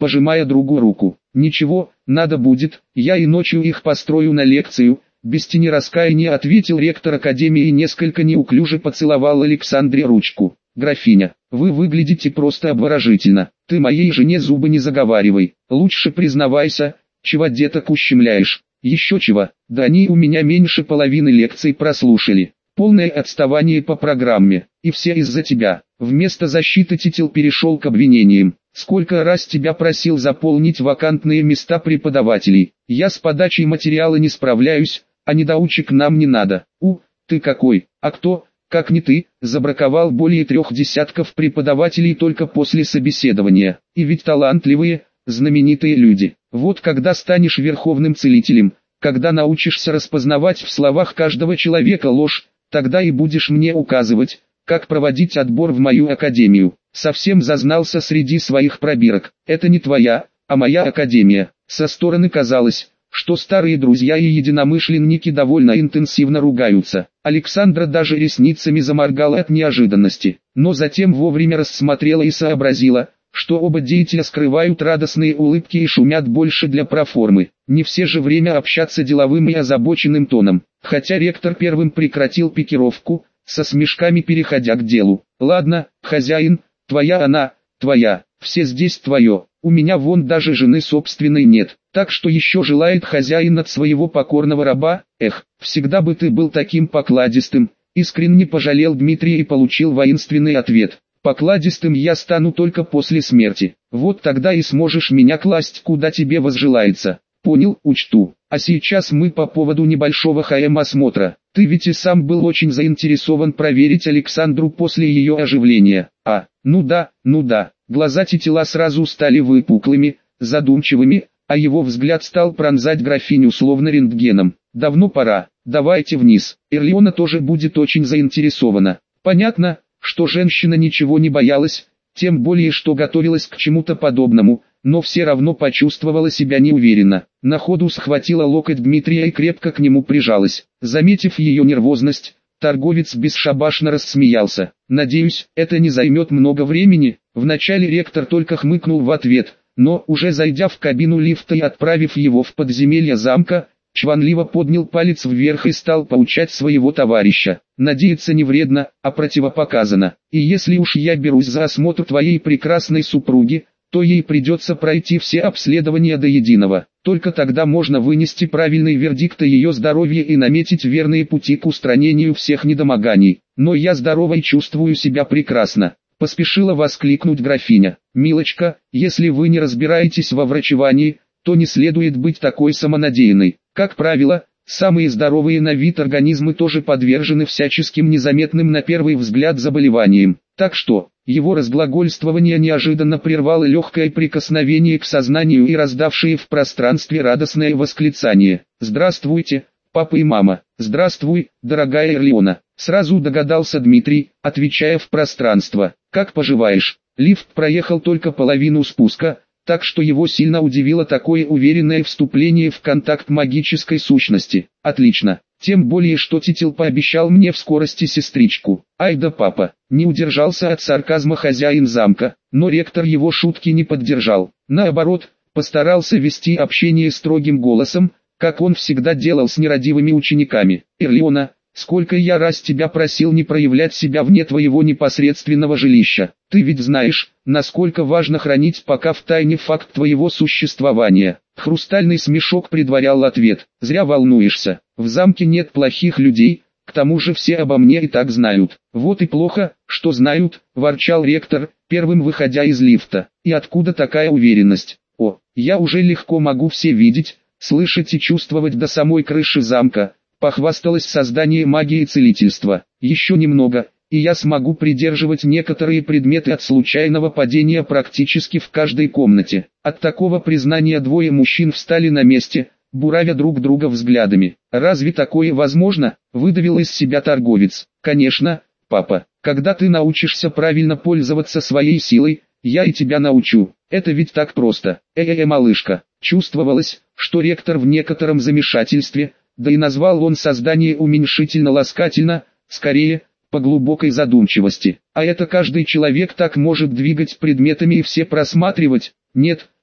Speaker 1: пожимая другу руку. «Ничего, надо будет, я и ночью их построю на лекцию», без тени раскаяния ответил ректор академии и несколько неуклюже поцеловал Александре ручку. «Графиня, вы выглядите просто обворожительно, ты моей жене зубы не заговаривай, лучше признавайся, чего деток ущемляешь». «Еще чего, да они у меня меньше половины лекций прослушали. Полное отставание по программе, и все из-за тебя». Вместо защиты Титил перешел к обвинениям. «Сколько раз тебя просил заполнить вакантные места преподавателей, я с подачей материала не справляюсь, а недоучек нам не надо». Ты какой, а кто, как не ты, забраковал более 3 десятков преподавателей только после собеседования, и ведь талантливые, знаменитые люди. Вот когда станешь верховным целителем, когда научишься распознавать в словах каждого человека ложь, тогда и будешь мне указывать, как проводить отбор в мою академию. Совсем зазнался среди своих пробирок. Это не твоя, а моя академия. Со стороны казалось, что старые друзья и единомышленники довольно интенсивно ругаются. Александра даже ресницами заморгала от неожиданности, но затем вовремя рассмотрела и сообразила, что оба деятеля скрывают радостные улыбки и шумят больше для проформы. Не все же время общаться деловым и озабоченным тоном. Хотя ректор первым прекратил пикировку, со смешками переходя к делу. «Ладно, хозяин, твоя она, твоя, все здесь твое, у меня вон даже жены собственной нет, так что еще желает хозяин от своего покорного раба». «Эх, всегда бы ты был таким покладистым», искренне пожалел Дмитрий и получил воинственный ответ. «Покладистым я стану только после смерти, вот тогда и сможешь меня класть куда тебе возжелается». «Понял, учту. А сейчас мы по поводу небольшого ХМ-осмотра. Ты ведь и сам был очень заинтересован проверить Александру после ее оживления». Ну да. Глаза Титила сразу стали выпуклыми, задумчивыми, а его взгляд стал пронзать графиню словно рентгеном. «Давно пора, давайте вниз». Эрлиона тоже будет очень заинтересована. Понятно, что женщина ничего не боялась, тем более что готовилась к чему-то подобному, но все равно почувствовала себя неуверенно. На ходу схватила локоть Дмитрия и крепко к нему прижалась. Заметив ее нервозность, торговец бесшабашно рассмеялся. «Надеюсь, это не займет много времени». Вначале ректор только хмыкнул в ответ, но уже зайдя в кабину лифта и отправив его в подземелье замка, чванливо поднял палец вверх и стал поучать своего товарища. «Надеяться не вредно, а противопоказано. И если уж я берусь за осмотр твоей прекрасной супруги, то ей придется пройти все обследования до единого. Только тогда можно вынести правильный вердикт о ее здоровье и наметить верные пути к устранению всех недомоганий. Но я здорова и чувствую себя прекрасно», — поспешила воскликнуть графиня. «Милочка, если вы не разбираетесь во врачевании, то не следует быть такой самонадеянной. Как правило, самые здоровые на вид организмы тоже подвержены всяческим незаметным на первый взгляд заболеваниям. Так что...» Его разглагольствование неожиданно прервало легкое прикосновение к сознанию и раздавшее в пространстве радостное восклицание. «Здравствуйте, папа и мама! Здравствуй, дорогая Эрлиона!» Сразу догадался Дмитрий, отвечая в пространство. «Как поживаешь?» Лифт проехал только половину спуска, так что его сильно удивило такое уверенное вступление в контакт магической сущности. «Отлично. Тем более, что Титил пообещал мне в скорости сестричку». «Ай да папа!» Не удержался от сарказма хозяин замка, но ректор его шутки не поддержал. Наоборот, постарался вести общение строгим голосом, как он всегда делал с нерадивыми учениками. «Эрлиона, сколько я раз тебя просил не проявлять себя вне твоего непосредственного жилища. Ты ведь знаешь, насколько важно хранить пока в тайне факт твоего существования». Хрустальный смешок предварял ответ. «Зря волнуешься. В замке нет плохих людей, к тому же все обо мне и так знают». «Вот и плохо, что знают», – ворчал ректор, первым выходя из лифта. «И откуда такая уверенность? О, я уже легко могу все видеть, слышать и чувствовать до самой крыши замка», – похвасталось создание магии целительства. «Еще немного, и я смогу придерживать некоторые предметы от случайного падения практически в каждой комнате». От такого признания двое мужчин встали на месте, буравя друг друга взглядами. «Разве такое возможно?» – выдавил из себя торговец. «Конечно, папа, когда ты научишься правильно пользоваться своей силой, я и тебя научу. Это ведь так просто». Малышка. Чувствовалось, что ректор в некотором замешательстве, да и назвал он создание уменьшительно-ласкательно, скорее, по глубокой задумчивости. «А это каждый человек так может двигать предметами и все просматривать?» «Нет,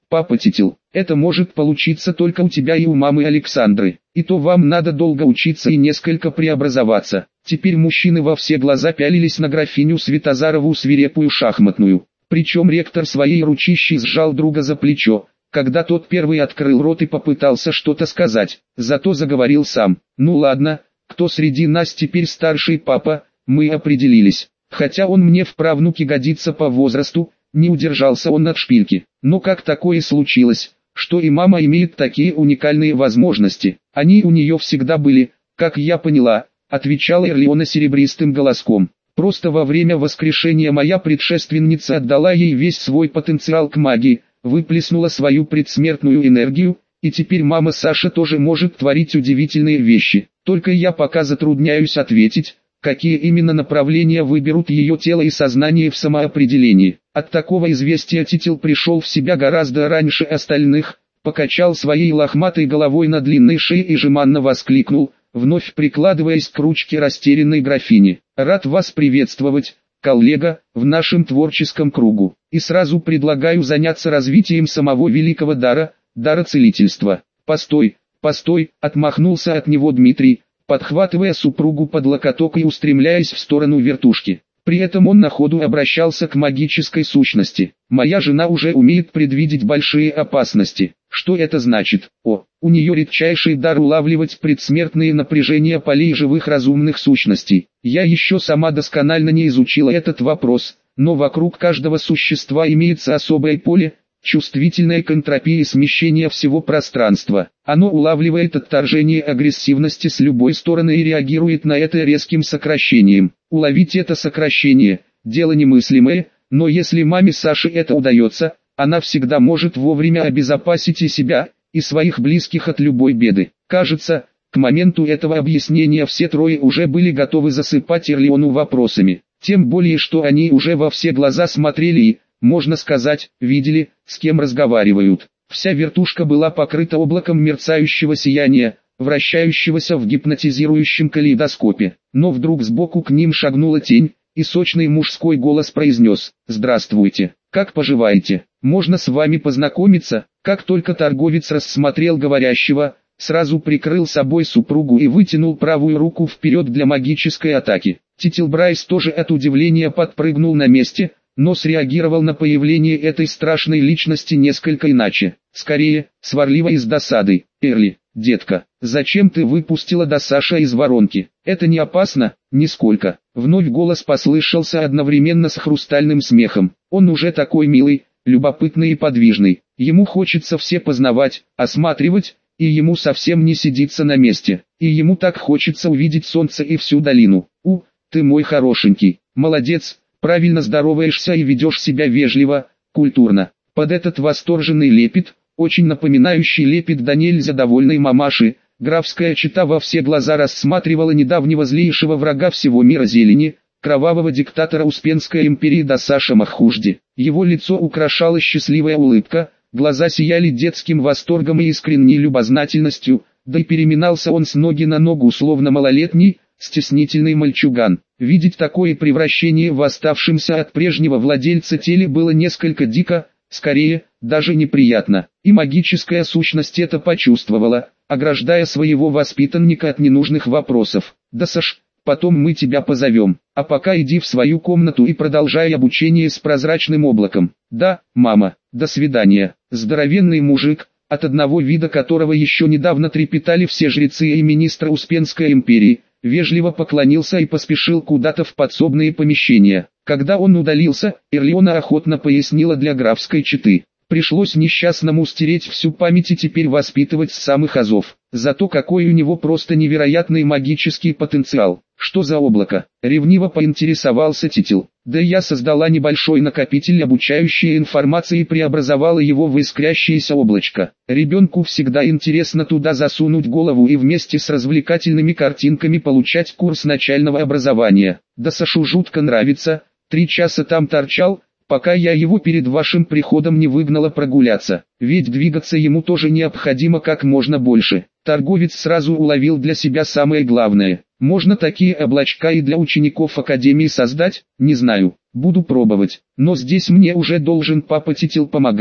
Speaker 1: Папа Титил, это может получиться только у тебя и у мамы Александры. И то вам надо долго учиться и несколько преобразоваться. Теперь мужчины во все глаза пялились на графиню Светозарову свирепую шахматную. Причем ректор своей ручищей сжал друга за плечо, когда тот первый открыл рот и попытался что-то сказать, зато заговорил сам. Ну ладно, кто среди нас теперь старший папа, мы определились. Хотя он мне в правнуки годится по возрасту, не удержался он от шпильки. Но как такое случилось, что и мама имеет такие уникальные возможности? Они у нее всегда были, как я поняла, отвечала Эрлеона серебристым голоском. Просто во время воскрешения моя предшественница отдала ей весь свой потенциал к магии, выплеснула свою предсмертную энергию, и теперь мама Саша тоже может творить удивительные вещи. Только я пока затрудняюсь ответить, какие именно направления выберут ее тело и сознание в самоопределении. От такого известия Титил пришел в себя гораздо раньше остальных, покачал своей лохматой головой на длинной шее и жеманно воскликнул, вновь прикладываясь к ручке растерянной графини. «Рад вас приветствовать, коллега, в нашем творческом кругу, и сразу предлагаю заняться развитием самого великого дара, дара целительства». «Постой, постой», отмахнулся от него Дмитрий, подхватывая супругу под локоток и устремляясь в сторону вертушки. При этом он на ходу обращался к магической сущности. «Моя жена уже умеет предвидеть большие опасности». Что это значит? У нее редчайший дар улавливать предсмертные напряжения полей живых разумных сущностей. Я еще сама досконально не изучила этот вопрос, но вокруг каждого существа имеется особое поле, чувствительная к энтропии и смещения всего пространства. Оно улавливает отторжение агрессивности с любой стороны и реагирует на это резким сокращением. Уловить это сокращение – дело немыслимое, но если маме Саши это удается, она всегда может вовремя обезопасить и себя, и своих близких от любой беды. Кажется, к моменту этого объяснения все трое уже были готовы засыпать Эрлеону вопросами. Тем более, что они уже во все глаза смотрели и, можно сказать, видели, с кем разговаривают. Вся вертушка была покрыта облаком мерцающего сияния, вращающегося в гипнотизирующем калейдоскопе. Но вдруг сбоку к ним шагнула тень, и сочный мужской голос произнес: «Здравствуйте, как поживаете? Можно с вами познакомиться?» Как только торговец рассмотрел говорящего, сразу прикрыл собой супругу и вытянул правую руку вперед для магической атаки. Титил Брайс тоже от удивления подпрыгнул на месте, но среагировал на появление этой страшной личности несколько иначе. Скорее, сварливо и с досадой. «Эрли, детка, зачем ты выпустила Дасаша из воронки? Это не опасно?» «Нисколько». Вновь голос послышался одновременно с хрустальным смехом. «Он уже такой милый, любопытный и подвижный. Ему хочется все познавать, осматривать, и ему совсем не сидится на месте. И ему так хочется увидеть солнце и всю долину. Ты мой хорошенький, молодец, правильно здороваешься и ведешь себя вежливо, культурно». Под этот восторженный лепет, очень напоминающий лепет да нельзя довольной мамаши, графская чета во все глаза рассматривала недавнего злейшего врага всего мира зелени, кровавого диктатора Успенской империи Дасаша Маххужди. Его лицо украшала счастливая улыбка, глаза сияли детским восторгом и искренней любознательностью, да и переминался он с ноги на ногу словно малолетний, стеснительный мальчуган. Видеть такое превращение в оставшемся от прежнего владельца теле было несколько дико, скорее, даже неприятно. И магическая сущность это почувствовала, ограждая своего воспитанника от ненужных вопросов. «Да, Саш, потом мы тебя позовем, а пока иди в свою комнату и продолжай обучение с прозрачным облаком». «Да, мама, до свидания». Здоровенный мужик, от одного вида которого еще недавно трепетали все жрецы и министры Успенской империи, вежливо поклонился и поспешил куда-то в подсобные помещения. Когда он удалился, Эрлеона охотно пояснила для графской четы. Пришлось несчастному стереть всю память и теперь воспитывать с самых азов. Зато какой у него просто невероятный магический потенциал. Что за облако? Ревниво поинтересовался Титил. Да я создала небольшой накопитель обучающей информации и преобразовала его в искрящееся облачко. Ребенку всегда интересно туда засунуть голову и вместе с развлекательными картинками получать курс начального образования. Да Сашу жутко нравится, 3 часа там торчал, пока я его перед вашим приходом не выгнала прогуляться, ведь двигаться ему тоже необходимо как можно больше. Торговец сразу уловил для себя самое главное. Можно такие облачка и для учеников Академии создать? Не знаю, буду пробовать, но здесь мне уже должен папа Титил помогать.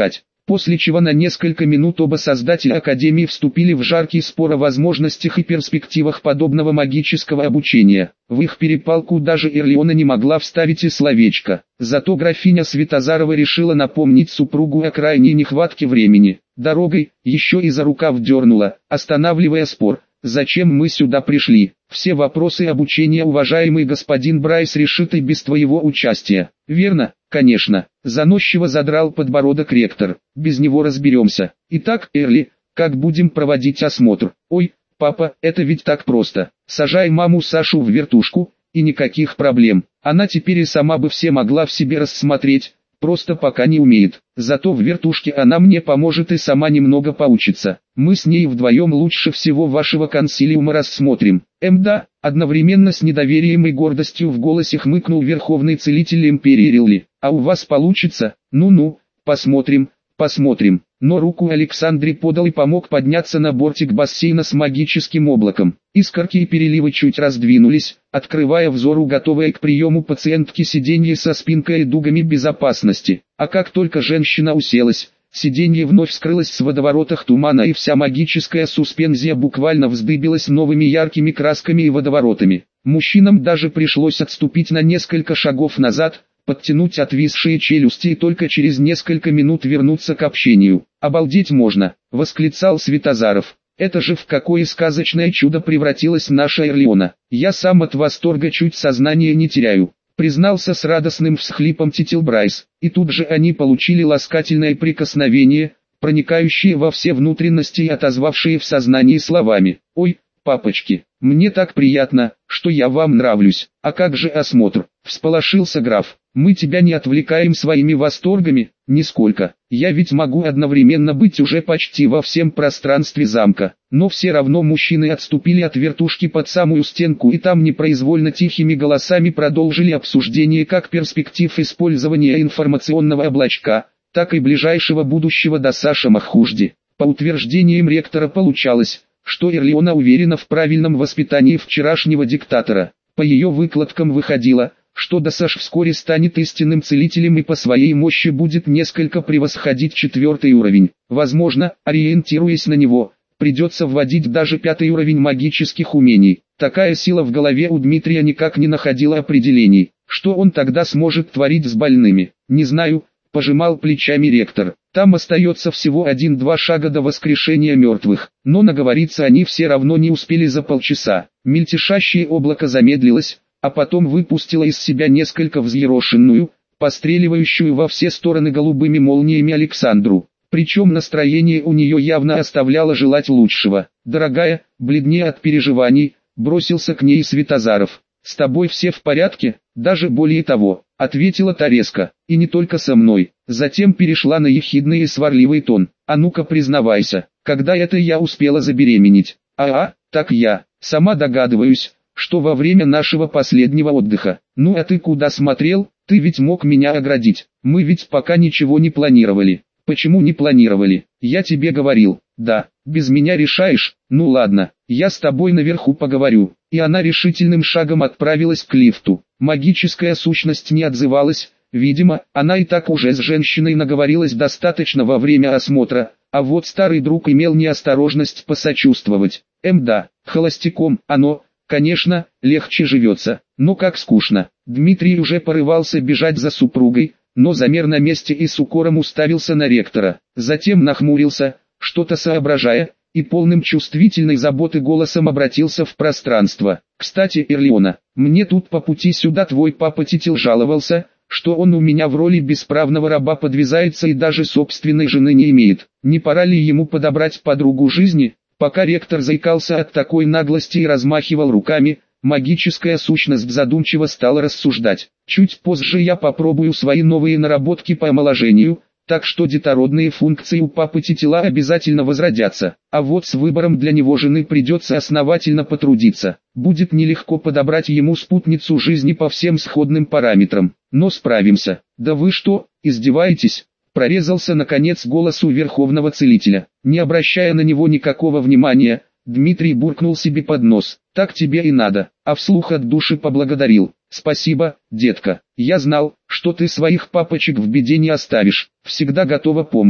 Speaker 1: после чего на несколько минут оба создателя Академии вступили в жаркий спор о возможностях и перспективах подобного магического обучения. В их перепалку даже Ирлиона не могла вставить и словечко. Зато графиня Светозарова решила напомнить супругу о крайней нехватке времени. Дорогой, еще и за рукав дернула, останавливая спор. «Зачем мы сюда пришли? Все вопросы обучения уважаемый господин Брайс решит и без твоего участия». «Верно, конечно», — заносчиво задрал подбородок ректор. «Без него разберемся. Итак, Эрли, как будем проводить осмотр?» «Ой, папа, это ведь так просто. Сажай маму Сашу в вертушку, и никаких проблем. Она теперь и сама бы все могла в себе рассмотреть. Просто пока не умеет. Зато в вертушке она мне поможет и сама немного поучится. Мы с ней вдвоем лучше всего вашего консилиума рассмотрим». Да, одновременно с недоверием и гордостью в голосе хмыкнул верховный целитель империи Рилли. «А у вас получится? Ну-ну, посмотрим, посмотрим». Но руку Александре подал и помог подняться на бортик бассейна с магическим облаком. Искорки и переливы чуть раздвинулись, открывая взору готовое к приему пациентки сиденье со спинкой и дугами безопасности. А как только женщина уселась, сиденье вновь скрылось в водоворотах тумана, и вся магическая суспензия буквально вздыбилась новыми яркими красками и водоворотами. Мужчинам даже пришлось отступить на несколько шагов назад, подтянуть отвисшие челюсти и только через несколько минут вернуться к общению. «Обалдеть можно!» — восклицал Светозаров. «Это же в какое сказочное чудо превратилась наша Эрлиона! Я сам от восторга чуть сознание не теряю», — признался с радостным всхлипом Титил Брайс. И тут же они получили ласкательное прикосновение, проникающее во все внутренности и отозвавшие в сознании словами: «Ой, папочки, мне так приятно, что я вам нравлюсь. А как же осмотр?» — всполошился граф. «Мы тебя не отвлекаем своими восторгами?» «Нисколько. Я ведь могу одновременно быть уже почти во всем пространстве замка». Но все равно мужчины отступили от вертушки под самую стенку и там непроизвольно тихими голосами продолжили обсуждение как перспектив использования информационного облачка, так и ближайшего будущего до Саши Махужди. По утверждениям ректора получалось, что Эрлиона уверена в правильном воспитании вчерашнего диктатора. По ее выкладкам выходило, что Дасаш вскоре станет истинным целителем и по своей мощи будет несколько превосходить 4-й уровень. Возможно, ориентируясь на него, придется вводить даже 5-й уровень магических умений. Такая сила в голове у Дмитрия никак не находила определений. Что он тогда сможет творить с больными? Не знаю, пожимал плечами ректор. Там остается всего 1-2 шага до воскрешения мертвых. Но наговориться они все равно не успели за полчаса. Мельтешащее облако замедлилось, а потом выпустила из себя несколько взъерошенную, постреливающую во все стороны голубыми молниями Александру. Причем настроение у нее явно оставляло желать лучшего. «Дорогая», бледнее от переживаний, бросился к ней Светозаров. «С тобой все в порядке?» «Даже более того», ответила та резко, «и не только со мной». Затем перешла на ехидный и сварливый тон. «А ну-ка признавайся, когда это я успела забеременеть?» Так я, сама догадываюсь, что во время нашего последнего отдыха. Ну а ты куда смотрел? Ты ведь мог меня оградить. Мы ведь пока ничего не планировали». «Почему не планировали? Я тебе говорил». «Да, без меня решаешь? Ну ладно, я с тобой наверху поговорю». И она решительным шагом отправилась к лифту. Магическая сущность не отзывалась. Видимо, она и так уже с женщиной наговорилась достаточно во время осмотра, а вот старый друг имел неосторожность посочувствовать. Да, холостяком оно, конечно, легче живется, но как скучно. Дмитрий уже порывался бежать за супругой, но замер на месте и с укором уставился на ректора. Затем нахмурился, что-то соображая, и полным чувствительной заботы голосом обратился в пространство. «Кстати, Эрлиона, мне тут по пути сюда твой папа Титил жаловался, что он у меня в роли бесправного раба подвязается и даже собственной жены не имеет. Не пора ли ему подобрать подругу жизни?» Пока ректор заикался от такой наглости и размахивал руками, магическая сущность задумчиво стала рассуждать. «Чуть позже я попробую свои новые наработки по омоложению, так что детородные функции у папы Титила обязательно возродятся. А вот с выбором для него жены придется основательно потрудиться. Будет нелегко подобрать ему спутницу жизни по всем сходным параметрам, но справимся». «Да вы что, издеваетесь?» Прорезался наконец голос у верховного целителя. Не обращая на него никакого внимания, Дмитрий буркнул себе под нос: «Так тебе и надо», а вслух от души поблагодарил: «Спасибо, детка, я знал, что ты своих папочек в беде не оставишь, всегда готова помочь».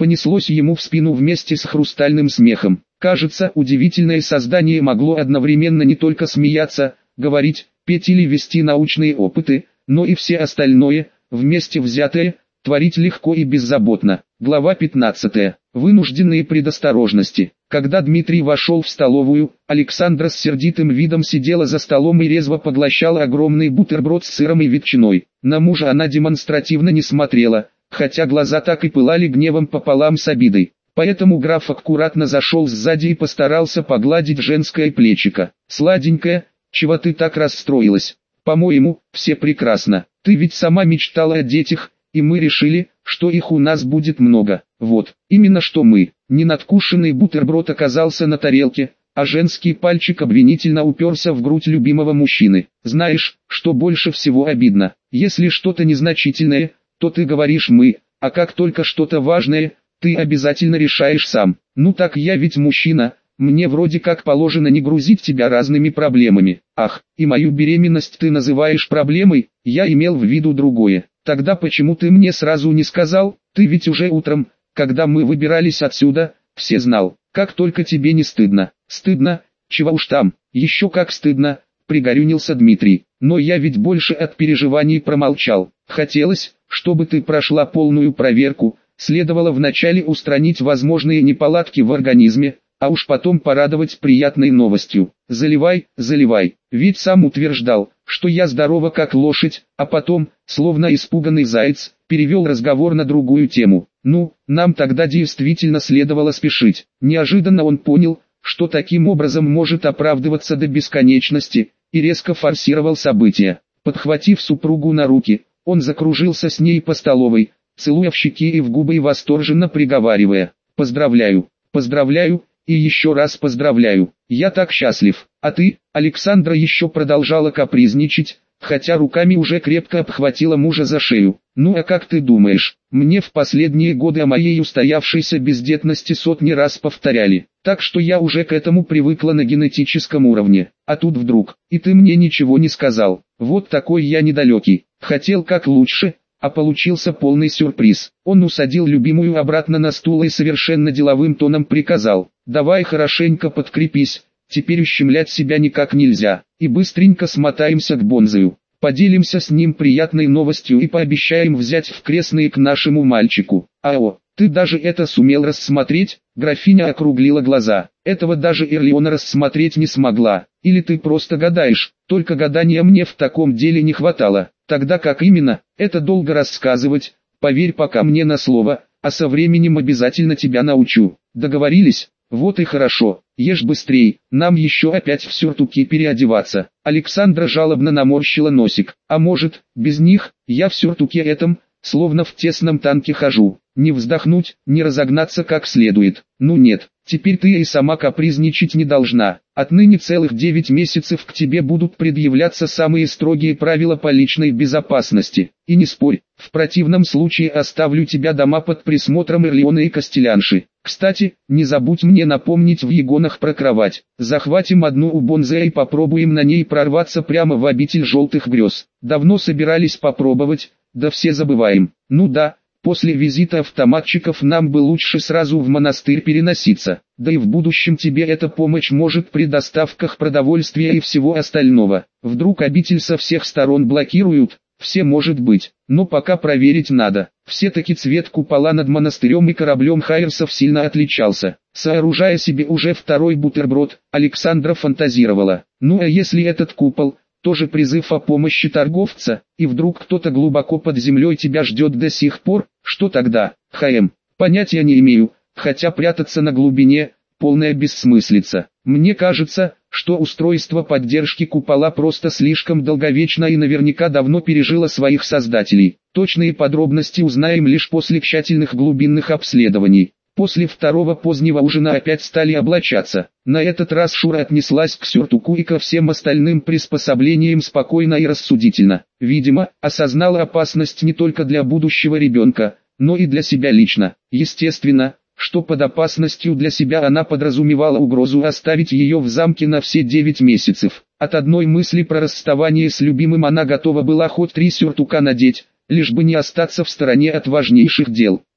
Speaker 1: понеслось ему в спину вместе с хрустальным смехом. Кажется, удивительное создание могло одновременно не только смеяться, говорить, петь или вести научные опыты, но и все остальное, вместе взятое, творить легко и беззаботно. Глава 15. Вынужденные предосторожности. Когда Дмитрий вошел в столовую, Александра с сердитым видом сидела за столом и резво поглощала огромный бутерброд с сыром и ветчиной. На мужа она демонстративно не смотрела, хотя глаза так и пылали гневом пополам с обидой. Поэтому граф аккуратно зашел сзади и постарался погладить женское плечико. «Сладенькая, чего ты так расстроилась? По-моему, все прекрасно. Ты ведь сама мечтала о детях, и мы решили, что их у нас будет много. Вот, именно что мы». Ненадкушенный бутерброд оказался на тарелке, а женский пальчик обвинительно уперся в грудь любимого мужчины. «Знаешь, что больше всего обидно? Если что-то незначительное, то ты говоришь «мы», а как только что-то важное, ты обязательно решаешь сам. Ну так я ведь мужчина, мне вроде как положено не грузить тебя разными проблемами. Ах, и мою беременность ты называешь проблемой? Я имел в виду другое. Тогда почему ты мне сразу не сказал? Ты ведь уже утром, когда мы выбирались отсюда, все знал. Как только тебе не стыдно. Стыдно? Чего уж там, еще как стыдно, пригорюнился Дмитрий. Но я ведь больше от переживаний промолчал. Хотелось, чтобы ты прошла полную проверку, следовало вначале устранить возможные неполадки в организме, а уж потом порадовать приятной новостью. Заливай, заливай, ведь сам утверждал, что я здорова как лошадь, а потом, словно испуганный заяц, перевел разговор на другую тему. Ну, нам тогда действительно следовало спешить. Неожиданно он понял, что таким образом может оправдываться до бесконечности, и резко форсировал события. Подхватив супругу на руки, он закружился с ней по столовой, целуя в щеки и в губы и восторженно приговаривая: «Поздравляю, поздравляю, и еще раз поздравляю, я так счастлив». А ты, Александра, еще продолжала капризничать, хотя руками уже крепко обхватила мужа за шею. «Ну а как ты думаешь, мне в последние годы о моей устоявшейся бездетности сотни раз повторяли, так что я уже к этому привыкла на генетическом уровне, а тут вдруг, и ты мне ничего не сказал, вот такой я недалекий, хотел как лучше». А получился полный сюрприз. Он усадил любимую обратно на стул и совершенно деловым тоном приказал: «Давай хорошенько подкрепись, теперь ущемлять себя никак нельзя, и быстренько смотаемся к Бонзаю. Поделимся с ним приятной новостью и пообещаем взять в крестные к нашему мальчику». «Ао, ты даже это сумел рассмотреть?» Графиня округлила глаза. «Этого даже Эрлеона рассмотреть не смогла. Или ты просто гадаешь?» «Только гадания мне в таком деле не хватало». «Тогда как именно, это долго рассказывать, поверь пока мне на слово, а со временем обязательно тебя научу. Договорились? Вот и хорошо, ешь быстрей, нам еще опять в сюртуки переодеваться». Александра жалобно наморщила носик. «А может, без них, я в сюртуке этом, словно в тесном танке хожу, не вздохнуть, не разогнаться как следует». «Ну нет, теперь ты и сама капризничать не должна. Отныне целых 9 месяцев к тебе будут предъявляться самые строгие правила по личной безопасности. И не спорь, в противном случае оставлю тебя дома под присмотром Эрлеона и Костелянши. Кстати, не забудь мне напомнить в Егонах про кровать. Захватим одну у Бонзая и попробуем на ней прорваться прямо в обитель желтых грез. Давно собирались попробовать, да все забываем. Ну да, после визита автоматчиков нам бы лучше сразу в монастырь переноситься. Да и в будущем тебе эта помощь может при доставках продовольствия и всего остального. Вдруг обитель со всех сторон блокируют, все может быть, но пока проверить надо». Все-таки цвет купола над монастырем и кораблем Хайерсов сильно отличался. Сооружая себе уже второй бутерброд, Александра фантазировала: «Ну а если этот купол тоже призыв о помощи торговца, и вдруг кто-то глубоко под землей тебя ждет до сих пор, что тогда?» Понятия не имею, хотя прятаться на глубине – полная бессмыслица. Мне кажется, что устройство поддержки купола просто слишком долговечно и наверняка давно пережило своих создателей. Точные подробности узнаем лишь после тщательных глубинных обследований. После второго позднего ужина опять стали облачаться. На этот раз Шура отнеслась к сюртуку и ко всем остальным приспособлениям спокойно и рассудительно. Видимо, осознала опасность не только для будущего ребенка, но и для себя лично. Естественно, что под опасностью для себя она подразумевала угрозу оставить ее в замке на все 9 месяцев. От одной мысли про расставание с любимым она готова была хоть 3 сюртука надеть, лишь бы не остаться в стороне от важнейших дел.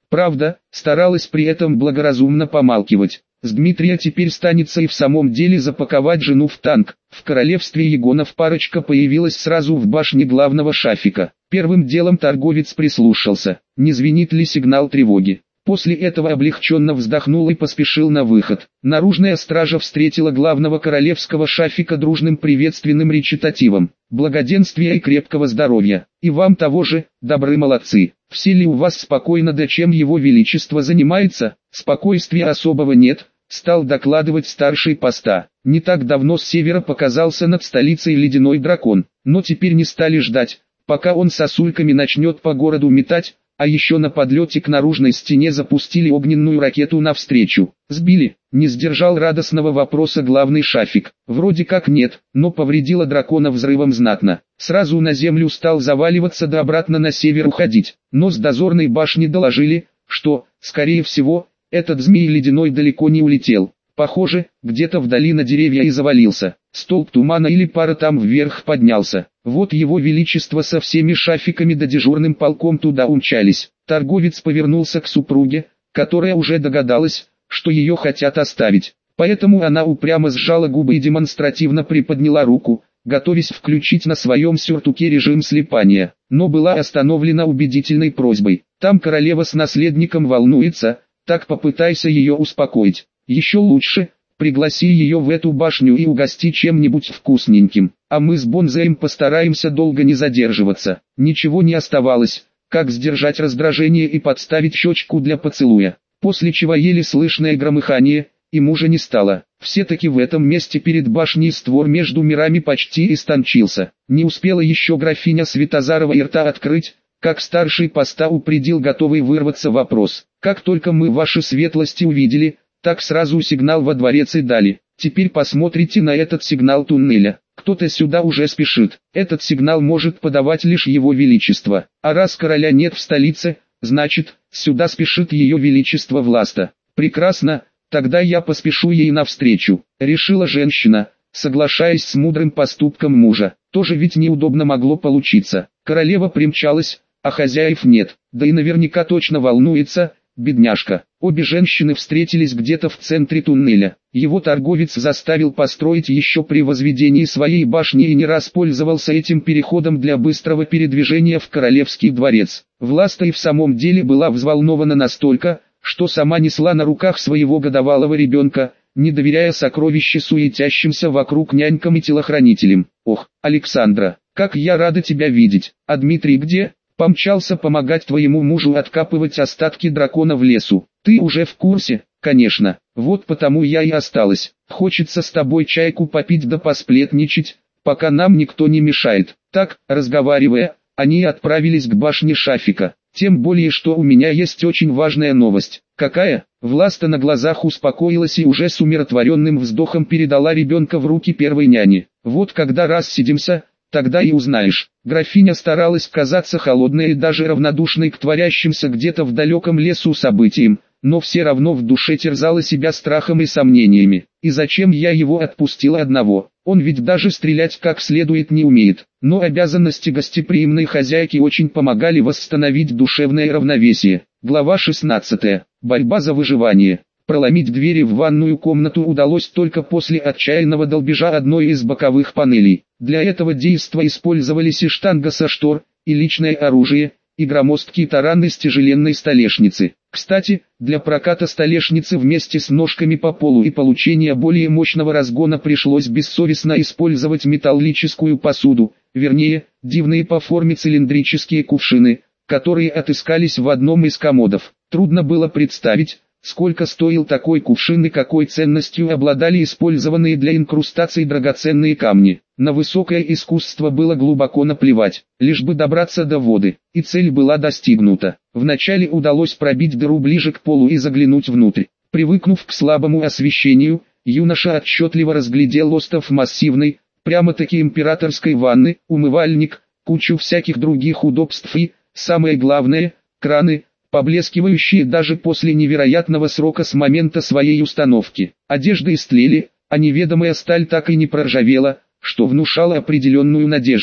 Speaker 1: Правда, старалась при этом благоразумно помалкивать. С Дмитрия теперь станется и в самом деле запаковать жену в танк. В королевстве Егонов парочка появилась сразу в башне главного шафика. Первым делом торговец прислушался, не звенит ли сигнал тревоги. После этого облегченно вздохнул и поспешил на выход. Наружная стража встретила главного королевского шафика дружным приветственным речитативом. Благоденствия и крепкого здоровья. И вам того же, добры молодцы. Все ли у вас спокойно, да чем его величество занимается? Спокойствия особого нет, стал докладывать старший поста. Не так давно с севера показался над столицей ледяной дракон, но теперь не стали ждать, пока он сосульками начнет по городу метать, а еще на подлете к наружной стене запустили огненную ракету навстречу. Сбили, не сдержал радостного вопроса главный шафик. Вроде как нет, но повредила дракона взрывом знатно. Сразу на землю стал заваливаться да обратно на север уходить. Но с дозорной башни доложили, что, скорее всего, этот змей ледяной далеко не улетел. Похоже, где-то вдали на деревья и завалился. Столб тумана или пара там вверх поднялся. Вот его величество со всеми шафиками да дежурным полком туда умчались. Торговец повернулся к супруге, которая уже догадалась, что ее хотят оставить. Поэтому она упрямо сжала губы и демонстративно приподняла руку, готовясь включить на своем сюртуке режим слепания. Но была остановлена убедительной просьбой. Там королева с наследником волнуется, так попытайся ее успокоить. Еще лучше, пригласи ее в эту башню и угости чем-нибудь вкусненьким, а мы с Бонзаем постараемся долго не задерживаться. Ничего не оставалось, как сдержать раздражение и подставить щечку для поцелуя, после чего еле слышное громыхание, и мужа не стало. Все-таки в этом месте перед башней створ между мирами почти истончился. Не успела еще графиня Святозарова и рта открыть, как старший поста упредил готовый вырваться вопрос. Как только мы ваши светлости увидели, так сразу сигнал во дворец и дали. Теперь посмотрите на этот сигнал туннеля. Кто-то сюда уже спешит. Этот сигнал может подавать лишь его величество. А раз короля нет в столице, значит, сюда спешит ее величество Власта. Прекрасно, тогда я поспешу ей навстречу, решила женщина, соглашаясь с мудрым поступком мужа. Тоже ведь неудобно могло получиться. Королева примчалась, а хозяев нет. Да и наверняка точно волнуется, бедняжка. Обе женщины встретились где-то в центре туннеля. Его торговец заставил построить еще при возведении своей башни и не раз пользовался этим переходом для быстрого передвижения в королевский дворец. Власта и в самом деле была взволнована настолько, что сама несла на руках своего годовалого ребенка, не доверяя сокровища суетящимся вокруг нянькам и телохранителям. Ох, Александра, как я рада тебя видеть. А Дмитрий где? Помчался помогать твоему мужу откапывать остатки дракона в лесу. Ты уже в курсе, конечно, вот потому я и осталась. Хочется с тобой чайку попить да посплетничать, пока нам никто не мешает. Так, разговаривая, они отправились к башне шафика. Тем более, что у меня есть очень важная новость. Какая? Власта на глазах успокоилась и уже с умиротворенным вздохом передала ребенка в руки первой няни. Вот когда рассидимся, тогда и узнаешь. Графиня старалась казаться холодной и даже равнодушной к творящимся где-то в далеком лесу событиям, но все равно в душе терзала себя страхом и сомнениями. И зачем я его отпустила одного? Он ведь даже стрелять как следует не умеет. Но обязанности гостеприимной хозяйки очень помогали восстановить душевное равновесие. Глава 16. Борьба за выживание. Проломить двери в ванную комнату удалось только после отчаянного долбежа одной из боковых панелей. Для этого действа использовались и штанга со штор, и личное оружие, и громоздкие тараны с тяжеленной столешницы. Кстати, для проката столешницы вместе с ножками по полу и получения более мощного разгона пришлось бессовестно использовать металлическую посуду, вернее, дивные по форме цилиндрические кувшины, которые отыскались в одном из комодов. Трудно было представить, сколько стоил такой кувшин и какой ценностью обладали использованные для инкрустаций драгоценные камни. На высокое искусство было глубоко наплевать, лишь бы добраться до воды, и цель была достигнута. Вначале удалось пробить дыру ближе к полу и заглянуть внутрь. Привыкнув к слабому освещению, юноша отчетливо разглядел остов массивной, прямо-таки императорской ванны, умывальник, кучу всяких других удобств и, самое главное, краны, поблескивающие даже после невероятного срока с момента своей установки. Одежды истлели, а неведомая сталь так и не проржавела, что внушало определенную надежду.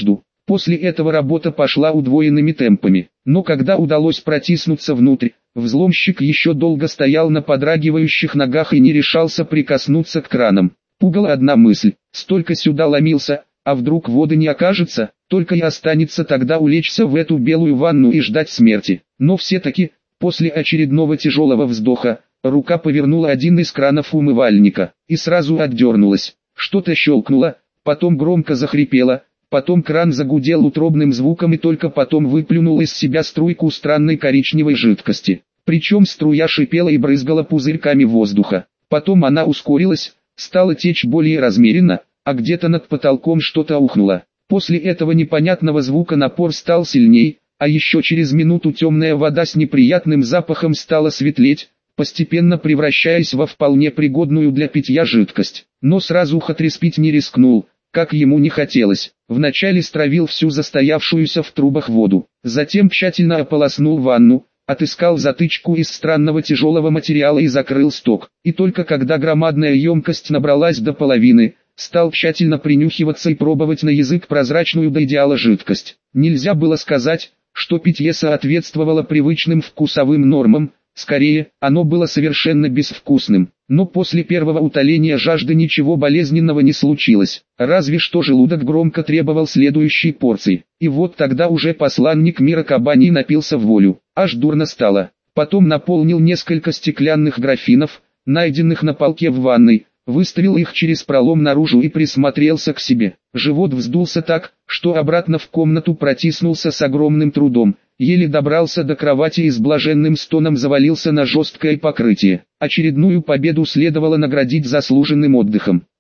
Speaker 1: После этого работа пошла удвоенными темпами. Но когда удалось протиснуться внутрь, взломщик еще долго стоял на подрагивающих ногах и не решался прикоснуться к кранам. Пугала одна мысль: столько сюда ломился, а вдруг воды не окажется, только и останется тогда улечься в эту белую ванну и ждать смерти. Но все-таки, после очередного тяжелого вздоха, рука повернула один из кранов умывальника, и сразу отдернулась. Что-то щелкнуло, потом громко захрипело, потом кран загудел утробным звуком и только потом выплюнул из себя струйку странной коричневой жидкости. Причем струя шипела и брызгала пузырьками воздуха. Потом она ускорилась, стала течь более размеренно, а где-то над потолком что-то ухнуло. После этого непонятного звука напор стал сильней, а еще через минуту темная вода с неприятным запахом стала светлеть, постепенно превращаясь во вполне пригодную для питья жидкость. Но сразу Хатрис пить не рискнул, как ему не хотелось. Вначале стравил всю застоявшуюся в трубах воду, затем тщательно ополоснул ванну, отыскал затычку из странного тяжелого материала и закрыл сток. И только когда громадная емкость набралась до половины, стал тщательно принюхиваться и пробовать на язык прозрачную до идеала жидкость. Нельзя было сказать, что питье соответствовало привычным вкусовым нормам, скорее, оно было совершенно безвкусным. Но после первого утоления жажды ничего болезненного не случилось, разве что желудок громко требовал следующей порции. И вот тогда уже посланник мира Кабани напился в волю, аж дурно стало. Потом наполнил несколько стеклянных графинов, найденных на полке в ванной, выставил их через пролом наружу и присмотрелся к себе. Живот вздулся так, что обратно в комнату протиснулся с огромным трудом, еле добрался до кровати и с блаженным стоном завалился на жесткое покрытие. Очередную победу следовало наградить заслуженным отдыхом.